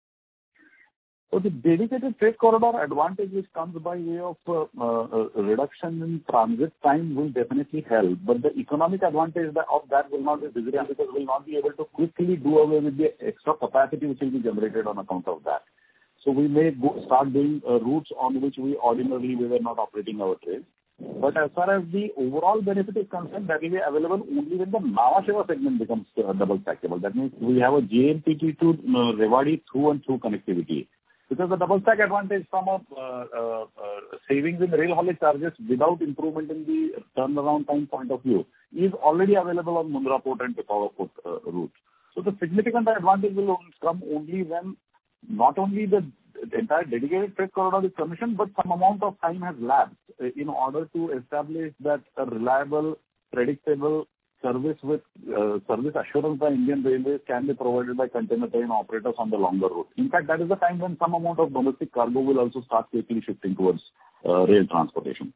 So the dedicated freight corridor advantage which comes by way of uh, uh, reduction in transit time will definitely help, but the economic advantage that, of that will not be visible because we'll not be able to quickly do away with the extra capacity which will be generated on account of that. So we may go, start doing uh, routes on which we ordinarily we were not operating our trains. But as far as the overall benefit is concerned, that will be available only when the Nhava Sheva segment becomes uh, double stackable. That means we have a J N P T to uh, Rewari through and through connectivity. Because the double stack advantage from a uh, uh, uh, savings in rail haulage charges without improvement in the turnaround time point of view is already available on Mundra Port and Pipavav Port uh, route. So the significant advantage will come only when not only the the entire dedicated freight corridor is commissioned, but some amount of time has lapsed in order to establish that a reliable, predictable service with uh, service assurance by Indian Railways can be provided by container train operators on the longer route. In fact, that is the time when some amount of domestic cargo will also start quickly shifting towards uh, rail transportation.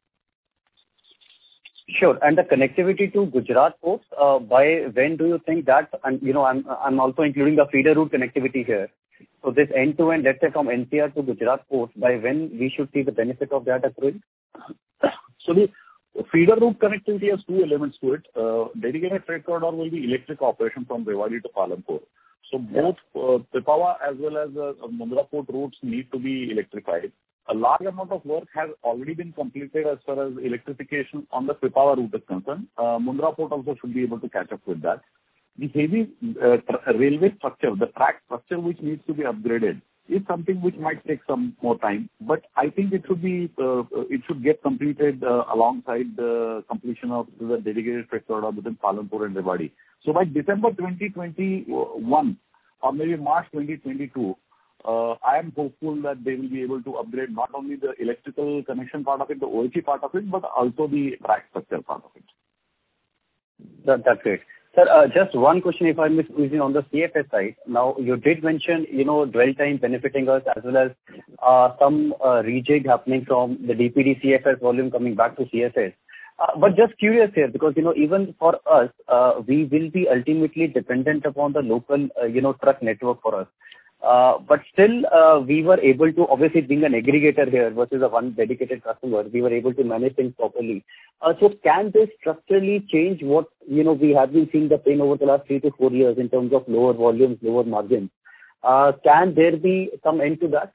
Sure. And the connectivity to Gujarat ports, uh, by when do you think that, and you know, I'm I'm also including the feeder route connectivity here. So this end-to-end, let's say from N C R to Gujarat ports, by when we should see the benefit of that accruing? So the feeder route connectivity has two elements to it. Uh, dedicated freight corridor will be electric operation from Rewari to Palampur. So both uh, Pipavav as well as uh, Mundra Port routes need to be electrified. A large amount of work has already been completed as far as electrification on the Pipavav route is concerned. Uh, Mundra Port also should be able to catch up with that. The heavy uh, tra- railway structure, the track structure which needs to be upgraded is something which might take some more time, but I think it should be, uh, it should get completed uh, alongside the completion of the dedicated freight corridor between Palampur and Rewari. So by December twenty twenty-one or maybe March twenty twenty-two, uh, I am hopeful that they will be able to upgrade not only the electrical connection part of it, the O H E part of it, but also the track structure part of it. That, that's great. Sir, uh, just one question if I may squeeze in on the C F S side. Now, you did mention, you know, dwell time benefiting us as well as uh, some uh, rejig happening from the D P D C F S volume coming back to C F S. Uh, but just curious here, because, you know, even for us, uh, we will be ultimately dependent upon the local, uh, you know, truck network for us. Uh, but still, uh, we were able to, obviously being an aggregator here versus a one dedicated customer, we were able to manage things properly. Uh, so can this structurally change what, you know, we have been seeing the pain over the last three to four years in terms of lower volumes, lower margins? Uh, can there be some end to that?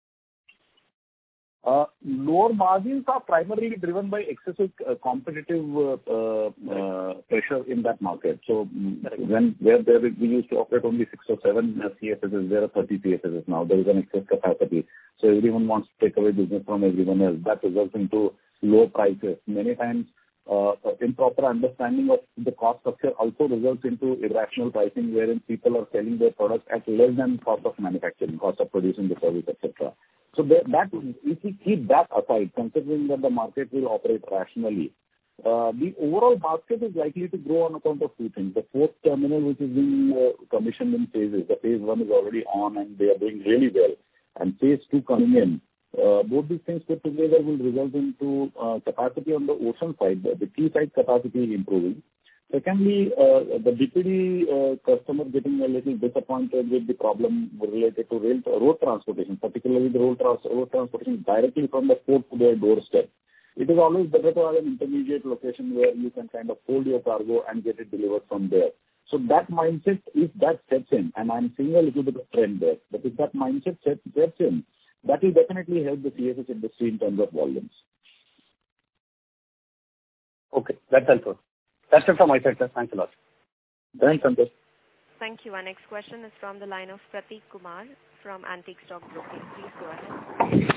Uh, lower margins are primarily driven by excessive uh, competitive uh, uh, pressure in that market. So mm, when where there we used to operate only six or seven uh, C F Ss, there are thirty C F Ss now. There is an excess capacity. So everyone wants to take away business from everyone else. That results into low prices. Many times, uh, improper understanding of the cost structure also results into irrational pricing, wherein people are selling their products at less than cost of manufacturing, cost of producing the service, et cetera. So that, that if we keep that aside, considering that the market will operate rationally, uh, the overall basket is likely to grow on account of two things. The fourth terminal, which is being uh, commissioned in phases, the phase one is already on and they are doing really well, and phase two coming in. Uh, both these things put together will result into uh, capacity on the ocean side, the, the key side capacity improving. Secondly, uh, the D P D uh, customer getting a little disappointed with the problem related to rail, road transportation, particularly the road, trans- road transportation directly from the port to their doorstep. It is always better to have an intermediate location where you can kind of hold your cargo and get it delivered from there. So that mindset, if that sets in, and I'm seeing a little bit of trend there, but if that mindset sets, sets in, that will definitely help the C F S industry in terms of volumes. Okay, that's helpful. That's it from my side, sir. Thanks a lot. Thanks, Santosh. Thank you. Our next question is from the line of Prateek Kumar from Antique Stock Broking. Please go ahead.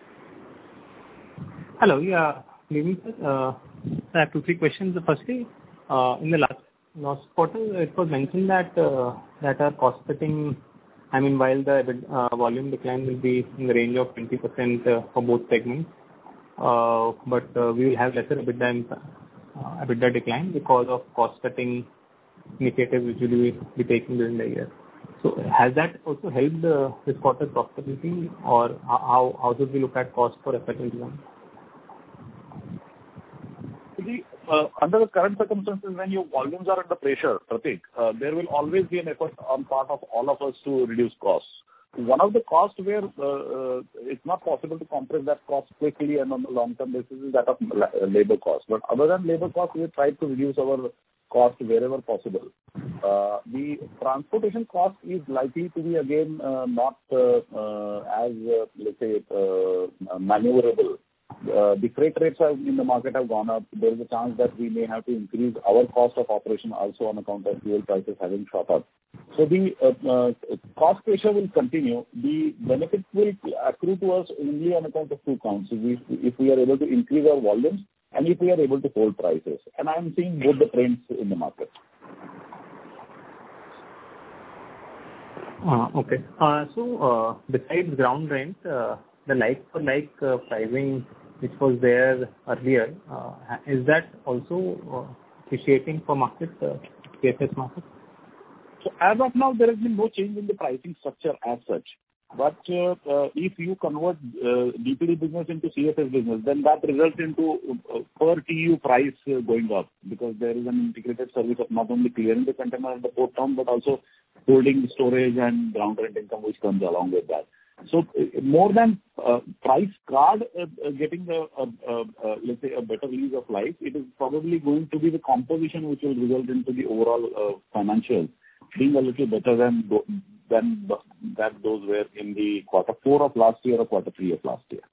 Hello. Yeah. Good evening, sir. Uh, I have two, three questions. Firstly, uh, in the last last quarter, it was mentioned that uh, that our cost cutting, I mean, while the uh, volume decline will be in the range of twenty percent uh, for both segments, uh, but uh, we will have lesser EBITDA, uh, EBITDA decline because of cost cutting initiatives which will be, be taken during the year. So has that also helped uh, this quarter's profitability, or how how should we look at cost for F Y twenty-one? Uh, under the current circumstances, when your volumes are under pressure, Prateek, uh, there will always be an effort on part of all of us to reduce costs. One of the costs where uh, uh, it's not possible to compress that cost quickly and on a long-term basis is that of la- labor cost. But other than labor cost, we have tried to reduce our cost wherever possible. Uh, the transportation cost is likely to be again uh, not uh, uh, as, uh, let's say, uh, maneuverable. Uh, the freight rates have, in the market have gone up. There is a chance that we may have to increase our cost of operation also on account of fuel prices having shot up. So the uh, uh, cost pressure will continue. The benefit will accrue to us only on account of two counts. If we, if we are able to increase our volumes and if we are able to hold prices. And I am seeing both the trends in the market. Uh, okay. Uh, so uh, besides ground rent, uh, the like-for-like uh, pricing which was there earlier, uh, is that also uh, appreciating for market, uh, C F S market? So as of now, there has been no change in the pricing structure as such. But uh, uh, if you convert uh, D P D business into C F S business, then that results into uh, per T U price uh, going up, because there is an integrated service of not only clearing the container at the port town, but also holding storage and ground rent income which comes along with that. So uh, more than uh, price card uh, uh, getting a, a, a, a, let's say, a better lease of life, it is probably going to be the composition which will result into the overall uh, financials being a little better than do, than that those were in the quarter four of last year or quarter three of last year.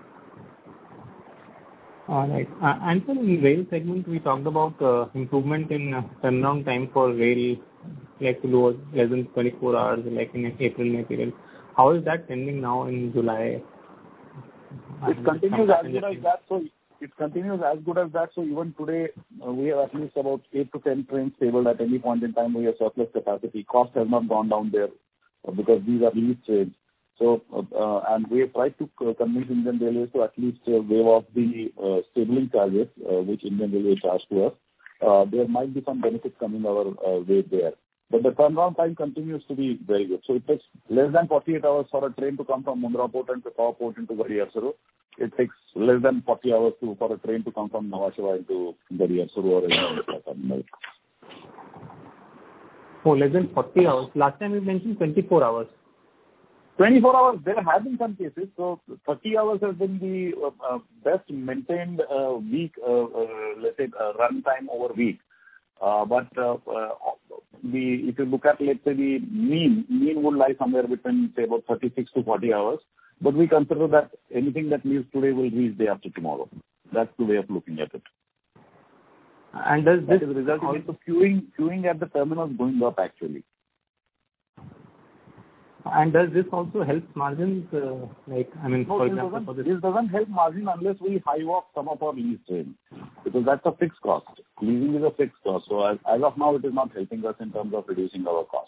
All right. Uh, and so in the rail segment, we talked about uh, improvement in uh, turnaround time for rail, like lower, less than twenty-four hours, like in April, May period. How is that trending now in July? It continues as good as that. So it continues as good as that. So even today, uh, we have at least about eight to ten trains stable at any point in time. We have surplus capacity. Cost has not gone down there uh, because these are leased trains. So uh, and we have tried to uh, convince Indian Railways to at least uh, waive off the uh, stabling charges uh, which Indian Railways charge to us. Uh, there might be some benefits coming our uh, way there. But the turnaround time continues to be very good. So it takes less than forty-eight hours for a train to come from Mundra Port and Pipavav Port into Garhi-Harsaru. It takes less than forty hours to, for a train to come from Nhava Sheva into Garhi-Harsaru or anything. Oh, less than forty hours. Last time you mentioned twenty-four hours. twenty-four hours, there have been some cases. So thirty hours has been the uh, uh, best maintained uh, week, uh, uh, let's say, uh, run time over week. Uh, but uh, uh, the, if you look at, let's say, the mean, mean would lie somewhere between, say, about thirty-six to forty hours. But we consider that anything that leaves today will reach day after tomorrow. That's the way of looking at it. And does this that is resulting into queuing, queuing at the terminals going up, actually. And does this also help margins? Uh, like, I mean, no, for this example, doesn't, for this. this doesn't help margin unless we hive off some of our lease trains, because that's a fixed cost. Leasing is a fixed cost. So as, as of now, it is not helping us in terms of reducing our cost.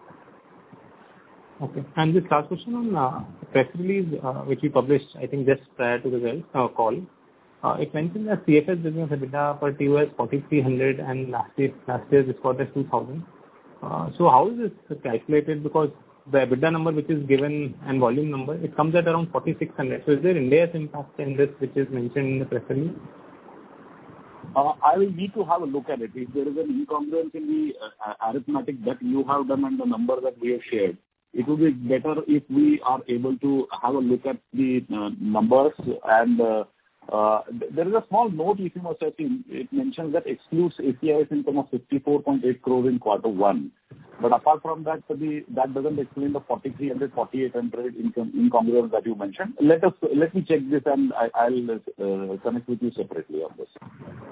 Okay. And this last question on uh, press release, uh, which we published, I think just prior to the result, uh, call, uh, it mentioned that C F S business EBITDA per T U is forty-three hundred and last year, last year this quarter is two thousand. Uh, so how is this calculated? Because the EBITDA number which is given and volume number, it comes at around forty-six hundred. So is there Ind AS impact in this which is mentioned in the press release? Uh, I will need to have a look at it. If there is an incongruence in the uh, arithmetic that you have done and the number that we have shared, it would be better if we are able to have a look at the uh, numbers. And uh, uh, there is a small note, if you must have seen, it mentions that excludes A C I S income of fifty-four point eight crores in quarter one. But apart from that, the, that doesn't explain the forty-three hundred, forty-eight hundred income incongruence that you mentioned. Let us let me check this and I, I'll uh, connect with you separately on this.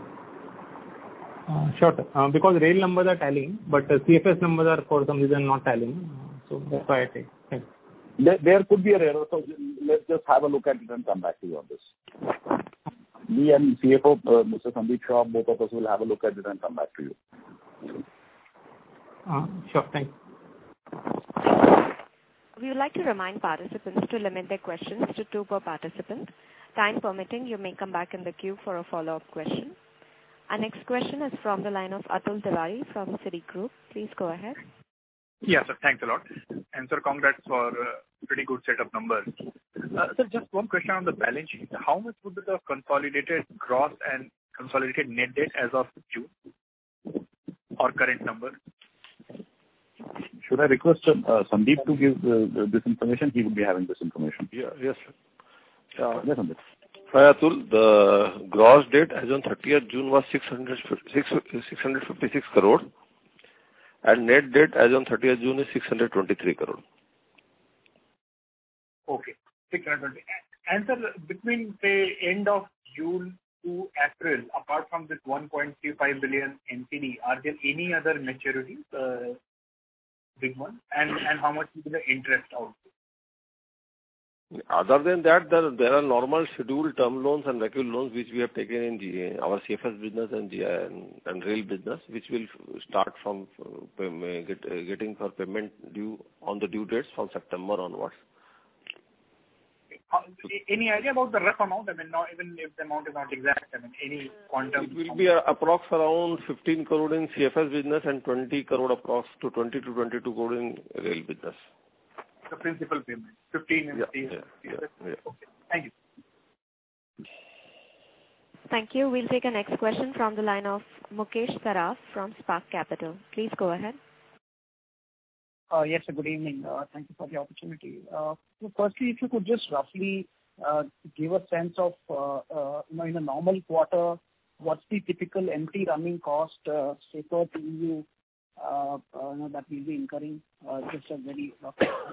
Uh, sure, sir. Uh, because rail numbers are tallying, but uh, C F S numbers are for some reason not tallying. Uh, so that's why I take. Thanks. There, there could be an error, so let's just have a look at it and come back to you on this. Me and C F O, uh, Mister Sandeep Shah, both of us will have a look at it and come back to you. Uh, sure, thanks. We would like to remind participants to limit their questions to two per participant. Time permitting, you may come back in the queue for a follow-up question. Our next question is from the line of Atul Tiwari from Citigroup. Please go ahead. Yes, sir. Thanks a lot. And sir, congrats for a pretty good set of numbers. Uh, sir, just one question on the balance sheet. How much would be the consolidated gross and consolidated net debt as of June or current number? Should I request uh, Sandeep to give uh, this information? He would be having this information. Yeah, yes, sir. Uh, yes, Sandeep. Hi, Atul. The gross debt as on thirtieth June was six hundred fifty-six crore, and net debt as on thirtieth June is six hundred twenty-three crore. Okay, six hundred twenty. And sir, between say end of June to April, apart from this one point three five billion N C D, are there any other maturities, uh, big one? And and how much is the interest out? Other than that, there, there are normal scheduled term loans and vehicle loans which we have taken in G A, our C F S business and G I and, and rail business, which will start from uh, get, uh, getting for payment due on the due dates from September onwards. Uh, any idea about the rough amount? I mean, not even if the amount is not exact, I mean, any quantum? It will be uh, approx around fifteen crore in C F S business and twenty crore approx to twenty to twenty-two crore in rail business. The principal payment, fifteen in yeah, the yeah, yeah, yeah. Okay, thank you. Thank you. We'll take a next question from the line of Mukesh Saraf from Spark Capital. Please go ahead. Uh, yes, sir. Good evening. Uh, thank you for the opportunity. Uh, so firstly, if you could just roughly uh, give a sense of, uh, uh, you know, in a normal quarter, what's the typical empty running cost, uh, say, per T U uh, uh, you know, that we'll be incurring? Uh, just a very rough.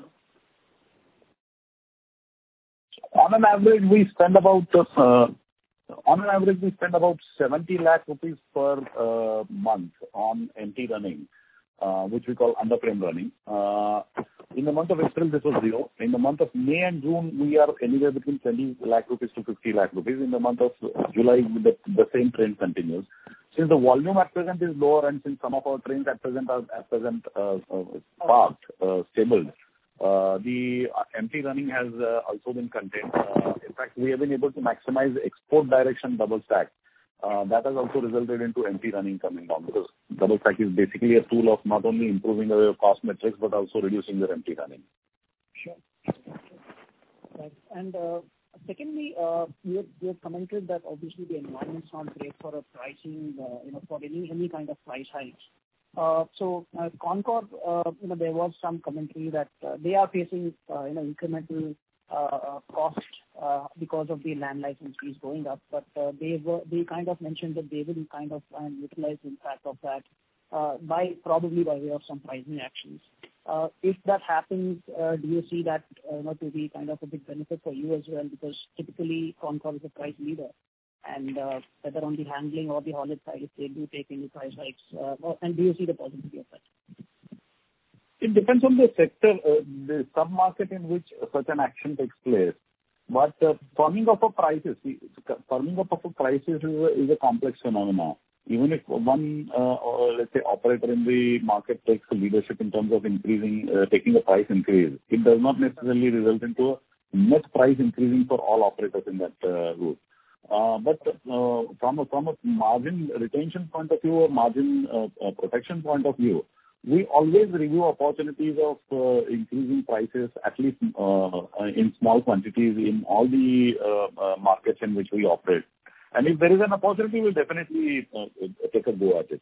On an average, we spend about uh, on an average we spend about seventy lakh rupees per uh, month on empty running, uh, which we call underframe running. Uh, in the month of April, this was zero. In the month of May and June, we are anywhere between twenty lakh rupees to fifty lakh rupees. In the month of July, the, the same trend continues. Since the volume at present is lower and since some of our trains at present are at present uh, uh, parked, uh, stable, Uh, the uh, empty running has uh, also been contained. Uh, in fact, we have been able to maximize export direction double stack. Uh, that has also resulted into empty running coming down because double stack is basically a tool of not only improving our cost metrics but also reducing their empty running. Sure. Right. And uh, secondly, uh, you, have, you have commented that obviously the environment is not great for a pricing, uh, you know, for any any kind of price hikes. Uh, so uh, Concord, uh, you know, there was some commentary that uh, they are facing, uh, you know, incremental uh, cost uh, because of the land license fees going up. But uh, they were they kind of mentioned that they will kind of uh, utilize the impact of that uh, by probably by way of some pricing actions. Uh, if that happens, uh, do you see that uh, you know, to be kind of a big benefit for you as well? Because typically Concord is a price leader. And uh, whether on the handling or the haulage side, if they do take any price hikes, uh, and do you see the possibility of that? It depends on the sector, uh, the sub-market in which such an action takes place. But uh, firming up of prices, see, firming up of prices is a, is a complex phenomenon. Even if one, uh, or let's say, operator in the market takes leadership in terms of increasing, uh, taking a price increase, it does not necessarily result into a net price increasing for all operators in that uh, route. Uh, but uh, from a from a margin retention point of view or margin uh, uh, protection point of view, we always review opportunities of uh, increasing prices at least uh, in small quantities in all the uh, uh, markets in which we operate. And if there is an opportunity, we'll definitely uh, take a go at it.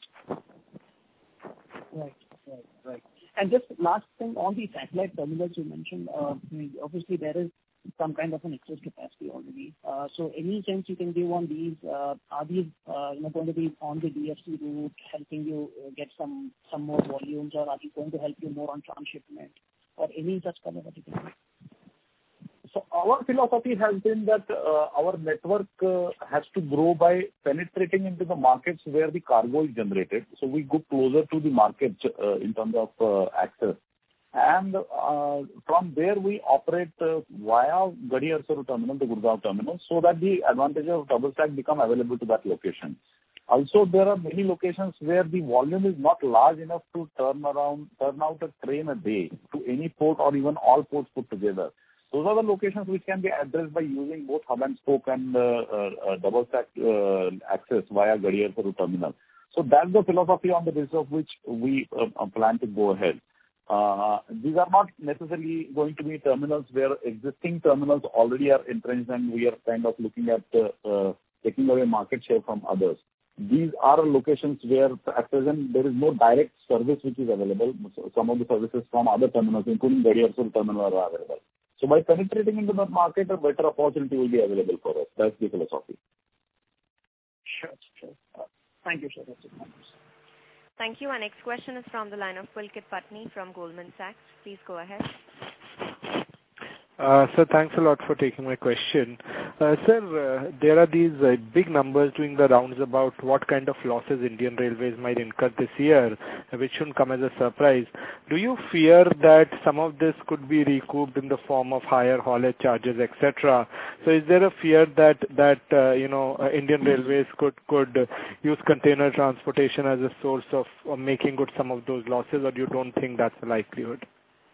Right, right, right. And just last thing on the satellite terminals you mentioned, uh, obviously there is some kind of an excess capacity already. Uh, so any sense you can give on these? Uh, are these uh, you know, going to be on the D F C route, helping you uh, get some some more volumes, or are they going to help you more on transshipment, or any such color that you can give? So our philosophy has been that uh, our network uh, has to grow by penetrating into the markets where the cargo is generated. So we go closer to the market uh, in terms of uh, access. And uh, from there we operate uh, via Garhi Harsaru terminal, the Gurgaon terminal, so that the advantage of double stack become available to that location. Also, there are many locations where the volume is not large enough to turn around, turn out a train a day to any port or even all ports put together. Those are the locations which can be addressed by using both hub and spoke and uh, uh, uh, double stack uh, access via Garhi Harsaru terminal. So that's the philosophy on the basis of which we uh, plan to go ahead. Uh, these are not necessarily going to be terminals where existing terminals already are entrenched and we are kind of looking at uh, uh, taking away market share from others. These are locations where at present there is no direct service which is available. So some of the services from other terminals, including Garhi Harsaru terminal, are available. So by penetrating into that market, a better opportunity will be available for us. That's the philosophy. Sure, sure. Uh, thank you, sir. That's it. Thank you. Our next question is from the line of Pulkit Patni from Goldman Sachs. Please go ahead. Uh, sir, thanks a lot for taking my question. Uh, sir, uh, there are these uh, big numbers doing the rounds about what kind of losses Indian Railways might incur this year, which shouldn't come as a surprise. Do you fear that some of this could be recouped in the form of higher haulage charges, et cetera? So, is there a fear that that uh, you know uh, Indian Railways could could uh, use container transportation as a source of, of making good some of those losses, or you don't think that's a likelihood?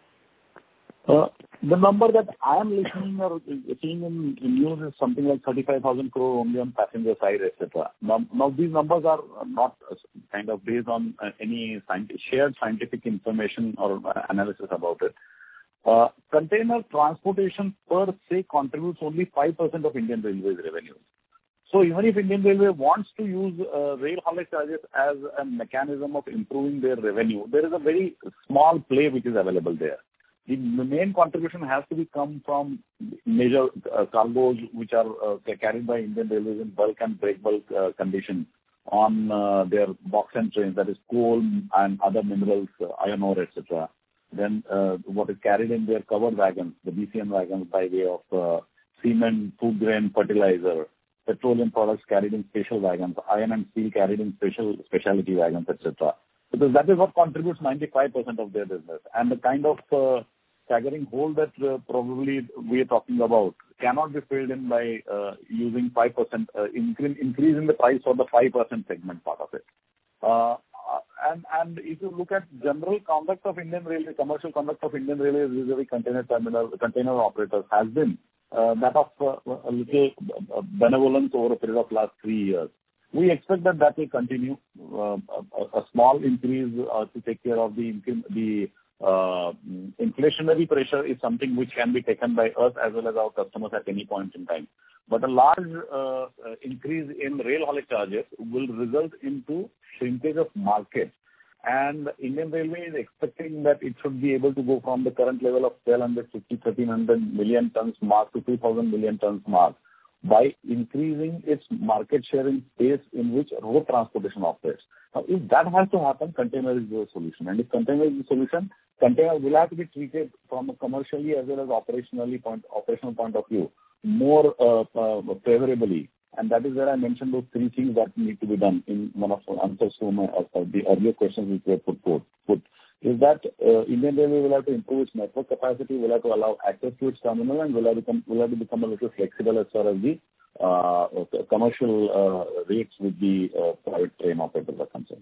Uh, the number that I am listening or seeing in, in news is something like thirty-five thousand crore only on passenger side, et cetera. Now, now these numbers are not kind of based on uh, any scientific, shared scientific information or uh, analysis about it. Uh, container transportation per se contributes only five percent of Indian Railways revenue. So even if Indian Railway wants to use uh, rail haulage charges as a mechanism of improving their revenue, there is a very small play which is available there. The main contribution has to be come from major uh, cargoes which are uh, carried by Indian Railways in bulk and break bulk uh, condition on uh, their box and trains, that is coal and other minerals, uh, iron ore, et cetera. Then uh, what is carried in their covered wagons, the B C N wagons by way of uh, cement, food grain, fertilizer, petroleum products carried in special wagons, iron and steel carried in special specialty wagons, et cetera. Because that is what contributes ninety-five percent of their business. And the kind of uh, staggering hole that uh, probably we are talking about cannot be filled in by uh, using five percent, uh, incre- increase in the price for the five percent segment part of it. Uh, and, and if you look at general conduct of Indian Railway, commercial conduct of Indian Railways vis-a-vis container terminal, container operators has been uh, that of uh, a little benevolence over a period of last three years. We expect that that will continue. Uh, a, a small increase uh, to take care of the the uh, inflationary pressure is something which can be taken by us as well as our customers at any point in time. But a large uh, increase in rail haulage charges will result into shrinkage of market. And Indian Railway is expecting that it should be able to go from the current level of twelve fifty, thirteen hundred million tons mark to two thousand million tons mark by increasing its market share in space in which road transportation operates. Now, if that has to happen, container is the solution. And if container is the solution, container will have to be treated from a commercially as well as operationally point, operational point of view more uh, uh, favorably. And that is where I mentioned those three things that need to be done in one of the answers to my, uh, the earlier questions which were put forth. Put. Is that uh, Indian Railway will have to improve its network capacity, will have to allow access to its terminal, and will have to become, will have to become a little flexible as far as the uh, commercial uh, rates with the uh, private train operators are concerned.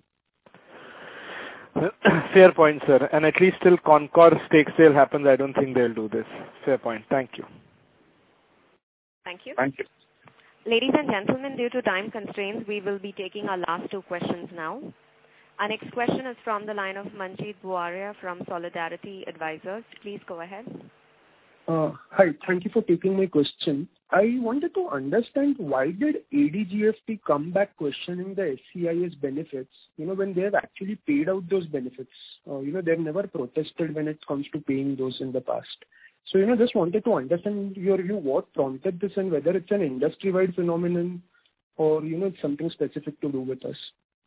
Fair point, sir. And at least till Concor stake sale happens, I don't think they'll do this. Fair point. Thank you. Thank you. Thank you. Ladies and gentlemen, due to time constraints, we will be taking our last two questions now. Our next question is from the line of Manjeet Buaria from Solidarity Advisors. Please go ahead. Uh, hi, thank you for taking my question. I wanted to understand why did A D G F T come back questioning the S C I S benefits, you know, when they have actually paid out those benefits. Uh, you know, they've never protested when it comes to paying those in the past. So, you know, just wanted to understand your view, what prompted this and whether it's an industry-wide phenomenon or, you know, it's something specific to do with us.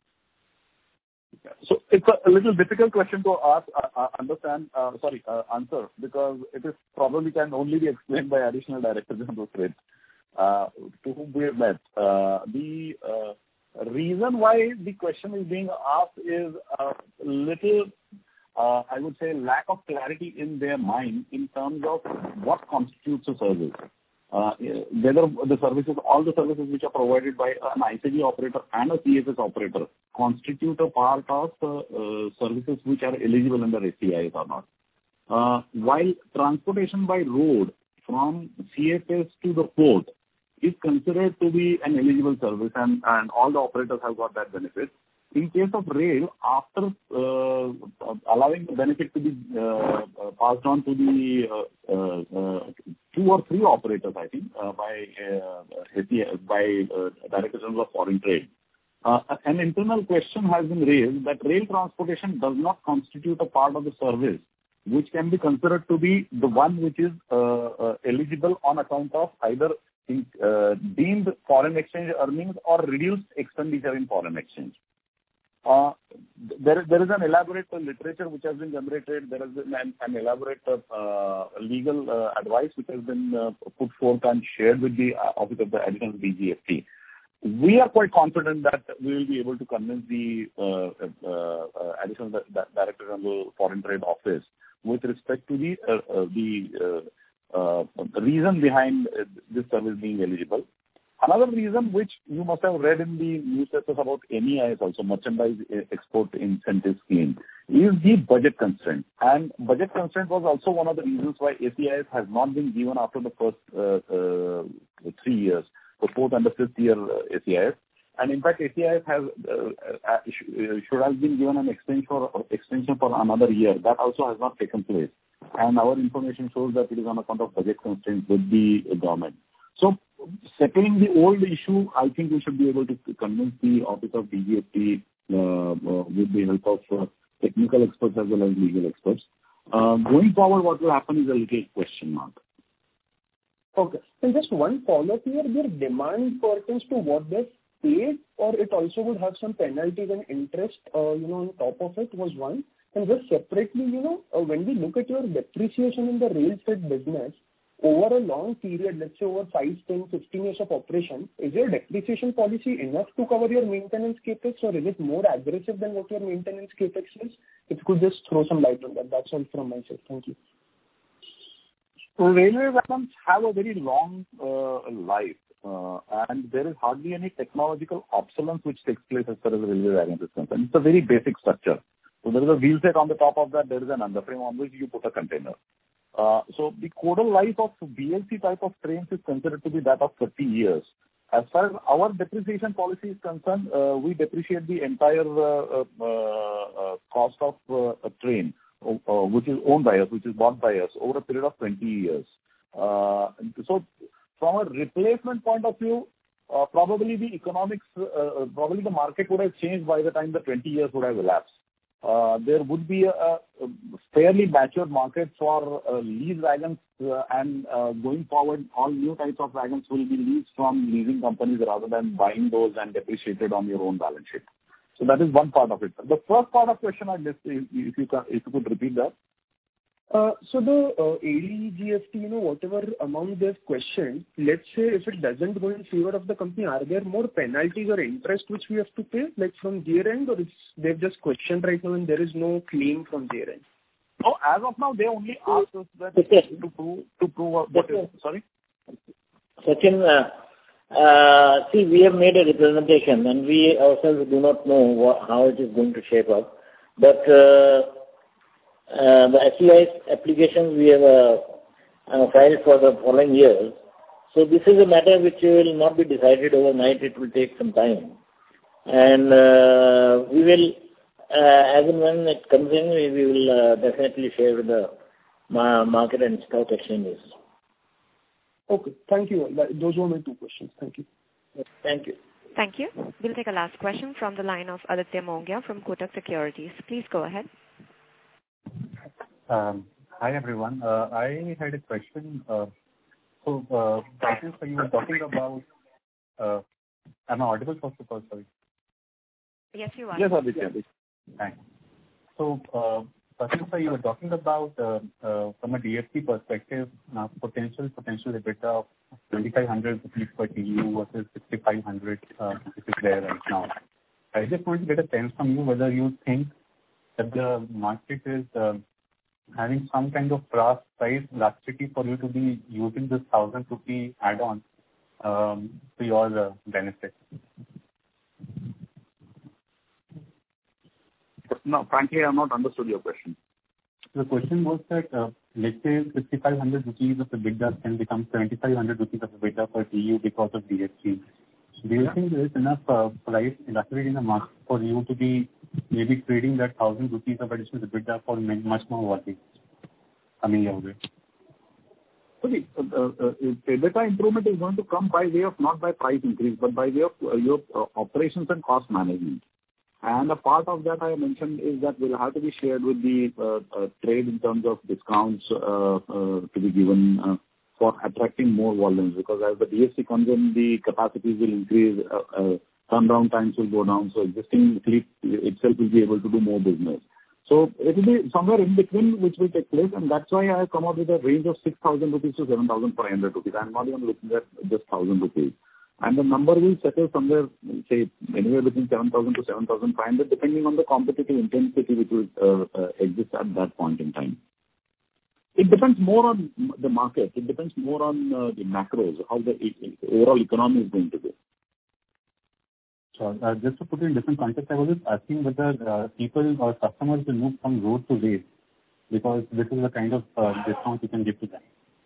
So it's a little difficult question to ask, uh, understand, uh, sorry, uh, answer, because it is probably can only be explained by Additional Director General Trade, uh, to whom we have met. Uh, the uh, reason why the question is being asked is a little, uh, I would say, lack of clarity in their mind in terms of what constitutes a service. Uh, whether the services, all the services which are provided by an I C G operator and a C F S operator constitute a part of uh, uh, services which are eligible under S C I S or not. Uh, while transportation by road from C F S to the port is considered to be an eligible service, and, and all the operators have got that benefit. In case of rail, after uh, allowing the benefit to be uh, passed on to the uh, uh, two or three operators, I think, uh, by uh, by uh, Director General of Foreign Trade, uh, an internal question has been raised that rail transportation does not constitute a part of the service which can be considered to be the one which is uh, uh, eligible on account of either uh, deemed foreign exchange earnings or reduced expenditure in foreign exchange. Uh, there, there is an elaborate uh, literature which has been generated. There has been an, an elaborate uh, legal uh, advice which has been uh, put forth and shared with the uh, Office of the Additional D G F T. We are quite confident that we will be able to convince the uh, uh, uh, Additional Director General Foreign Trade Office with respect to the uh, uh, the uh, uh, reason behind uh, this service being eligible. Another reason which you must have read in the newspapers about M E I S also, Merchandise Export Incentive Scheme, is the budget constraint. And budget constraint was also one of the reasons why A C I S has not been given after the first uh, uh, three years, the fourth and the fifth year uh, A C I S. And in fact, A C I S has uh, uh, should have been given an extension for, extension for another year. That also has not taken place. And our information shows that it is on account of budget constraints with the government. So, settling the old issue, I think we should be able to convince the Office of D G F T uh, uh, with the help of uh, technical experts as well as legal experts. Uh, going forward, what will happen is a little question mark. Okay. And just one follow-up here, their demand pertains to what they paid, or it also would have some penalties and interest, uh, you know, on top of it, was one. And just separately, you know, uh, when we look at your depreciation in the rail freight business, over a long period, let's say over five, ten, fifteen years of operation, is your depreciation policy enough to cover your maintenance capex, or is it more aggressive than what your maintenance capex is? If you could just throw some light on that. That's all from my side. Thank you. Railway wagons have a very long uh, life, uh, and there is hardly any technological obsolescence which takes place as far as railway wagons is concerned. It's a very basic structure. So there is a wheel set on the top of that. There is an underframe on which you put a container. Uh, so the codal life of B L C type of trains is considered to be that of thirty years. As far as our depreciation policy is concerned, uh, we depreciate the entire uh, uh, uh, cost of uh, a train, uh, which is owned by us, which is bought by us over a period of twenty years. Uh, so from a replacement point of view, uh, probably the economics, uh, probably the market would have changed by the time the twenty years would have elapsed. Uh, there would be a, a fairly matured market for uh, lease wagons, uh, and uh, going forward, all new types of wagons will be leased from leasing companies rather than buying those and depreciated on your own balance sheet. So that is one part of it. The first part of question I missed, if you, can, if you could repeat that. Uh, so the uh, A D G F T, you know, whatever amount they've questioned, let's say if it doesn't go in favor of the company, are there more penalties or interest which we have to pay, like from their end, or is they've just questioned right now and there is no claim from their end? No, as of now, they only asked us that to prove, to prove what is, sorry? Second, uh, uh, see, we have made a representation and we ourselves do not know what, how it is going to shape up, but uh, Uh, the S C I S applications we have uh, uh, filed for the following years. So this is a matter which will not be decided overnight. It will take some time. And uh, we will, uh, as and when it comes in, we, we will uh, definitely share with the ma- market and stock exchanges. Okay. Thank you. Those were my two questions. Thank you. Thank you. Thank you. We'll take a last question from the line of Aditya Mongia from Kotak Securities. Please go ahead. Um, Hi, everyone. Uh, I had a question. Uh, so, uh, Prashant, you were talking about. Uh, am I audible first of all? Sorry. Yes, you are. Yes, Aditya. Thanks. So, uh, Prashant, you were talking about uh, uh, from a D F C perspective, uh, potential potential EBITDA of twenty-five hundred rupees per T U versus sixty-five hundred, uh, which is there right now. I just want to get a sense from you whether you think that the market is uh, having some kind of price elasticity for you to be using this thousand rupee add-on um, to your uh, benefit. No, frankly, I have not understood your question. The question was that, uh, let's say sixty-five hundred rupees of EBITDA can become seventy-five hundred rupees of EBITDA per T U because of D F C. Do you yeah. think there is enough uh, price elasticity in the market for you to be maybe trading that one thousand rupees of additional EBITDA for much more worthy coming your way? So the uh, uh, EBITDA improvement is going to come by way of not by price increase, but by way of uh, your uh, operations and cost management. And a part of that I mentioned is that will have to be shared with the uh, uh, trade in terms of discounts uh, uh, to be given uh, for attracting more volumes, because as the D F C comes in, the capacities will increase, uh, uh, turnaround times will go down, so existing fleet itself will be able to do more business. So it will be somewhere in between which will take place, and that's why I have come up with a range of six thousand rupees to seven thousand five hundred rupees. I'm not even looking at just one thousand rupees. And the number will settle somewhere, say, anywhere between seven thousand to seven thousand five hundred, depending on the competitive intensity which will uh, uh, exist at that point in time. It depends more on the market. It depends more on uh, the macros, how the overall economy is going to be. Sure. Uh, just to put it in different context, I was just asking whether uh, people or customers will move from road to rail, because this is the kind of uh, discount you can give to them.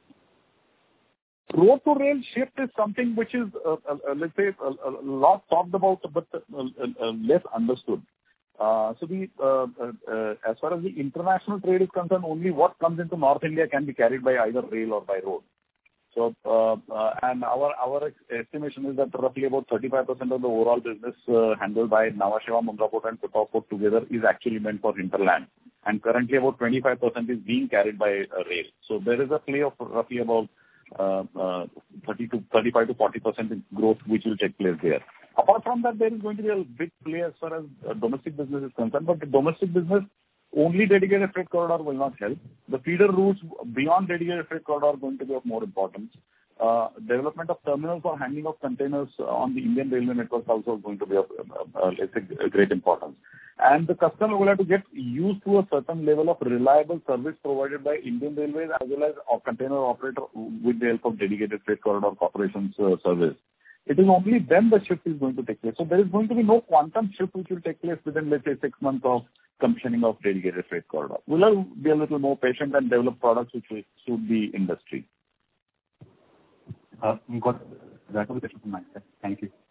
Road to rail shift is something which is, uh, uh, let's say, a uh, uh, lot talked about, but uh, uh, less understood. Uh, so the uh, uh, as far as the international trade is concerned, only what comes into North India can be carried by either rail or by road. So uh, uh, and our our estimation is that roughly about thirty-five percent of the overall business uh, handled by Nhava Sheva, Mundra Port and Pipavav Port together is actually meant for hinterland, and currently about twenty-five percent is being carried by uh, rail. So there is a play of roughly about uh, uh, thirty to thirty-five to forty percent growth which will take place there. Apart from that, there is going to be a big play as far as uh, domestic business is concerned, but the domestic business, only dedicated freight corridor will not help. The feeder routes beyond dedicated freight corridor are going to be of more importance. Uh, development of terminals for handling of containers on the Indian railway network is also going to be of uh, uh, let's say, great importance. And the customer will have to get used to a certain level of reliable service provided by Indian Railways as well as a container operator with the help of dedicated freight corridor corporation's uh, service. It is only then the shift is going to take place. So there is going to be no quantum shift which will take place within, let's say, six months of commissioning of dedicated freight corridor. We'll have to be a little more patient and develop products which will suit the industry. Uh, got that was the question from my side. Thank you.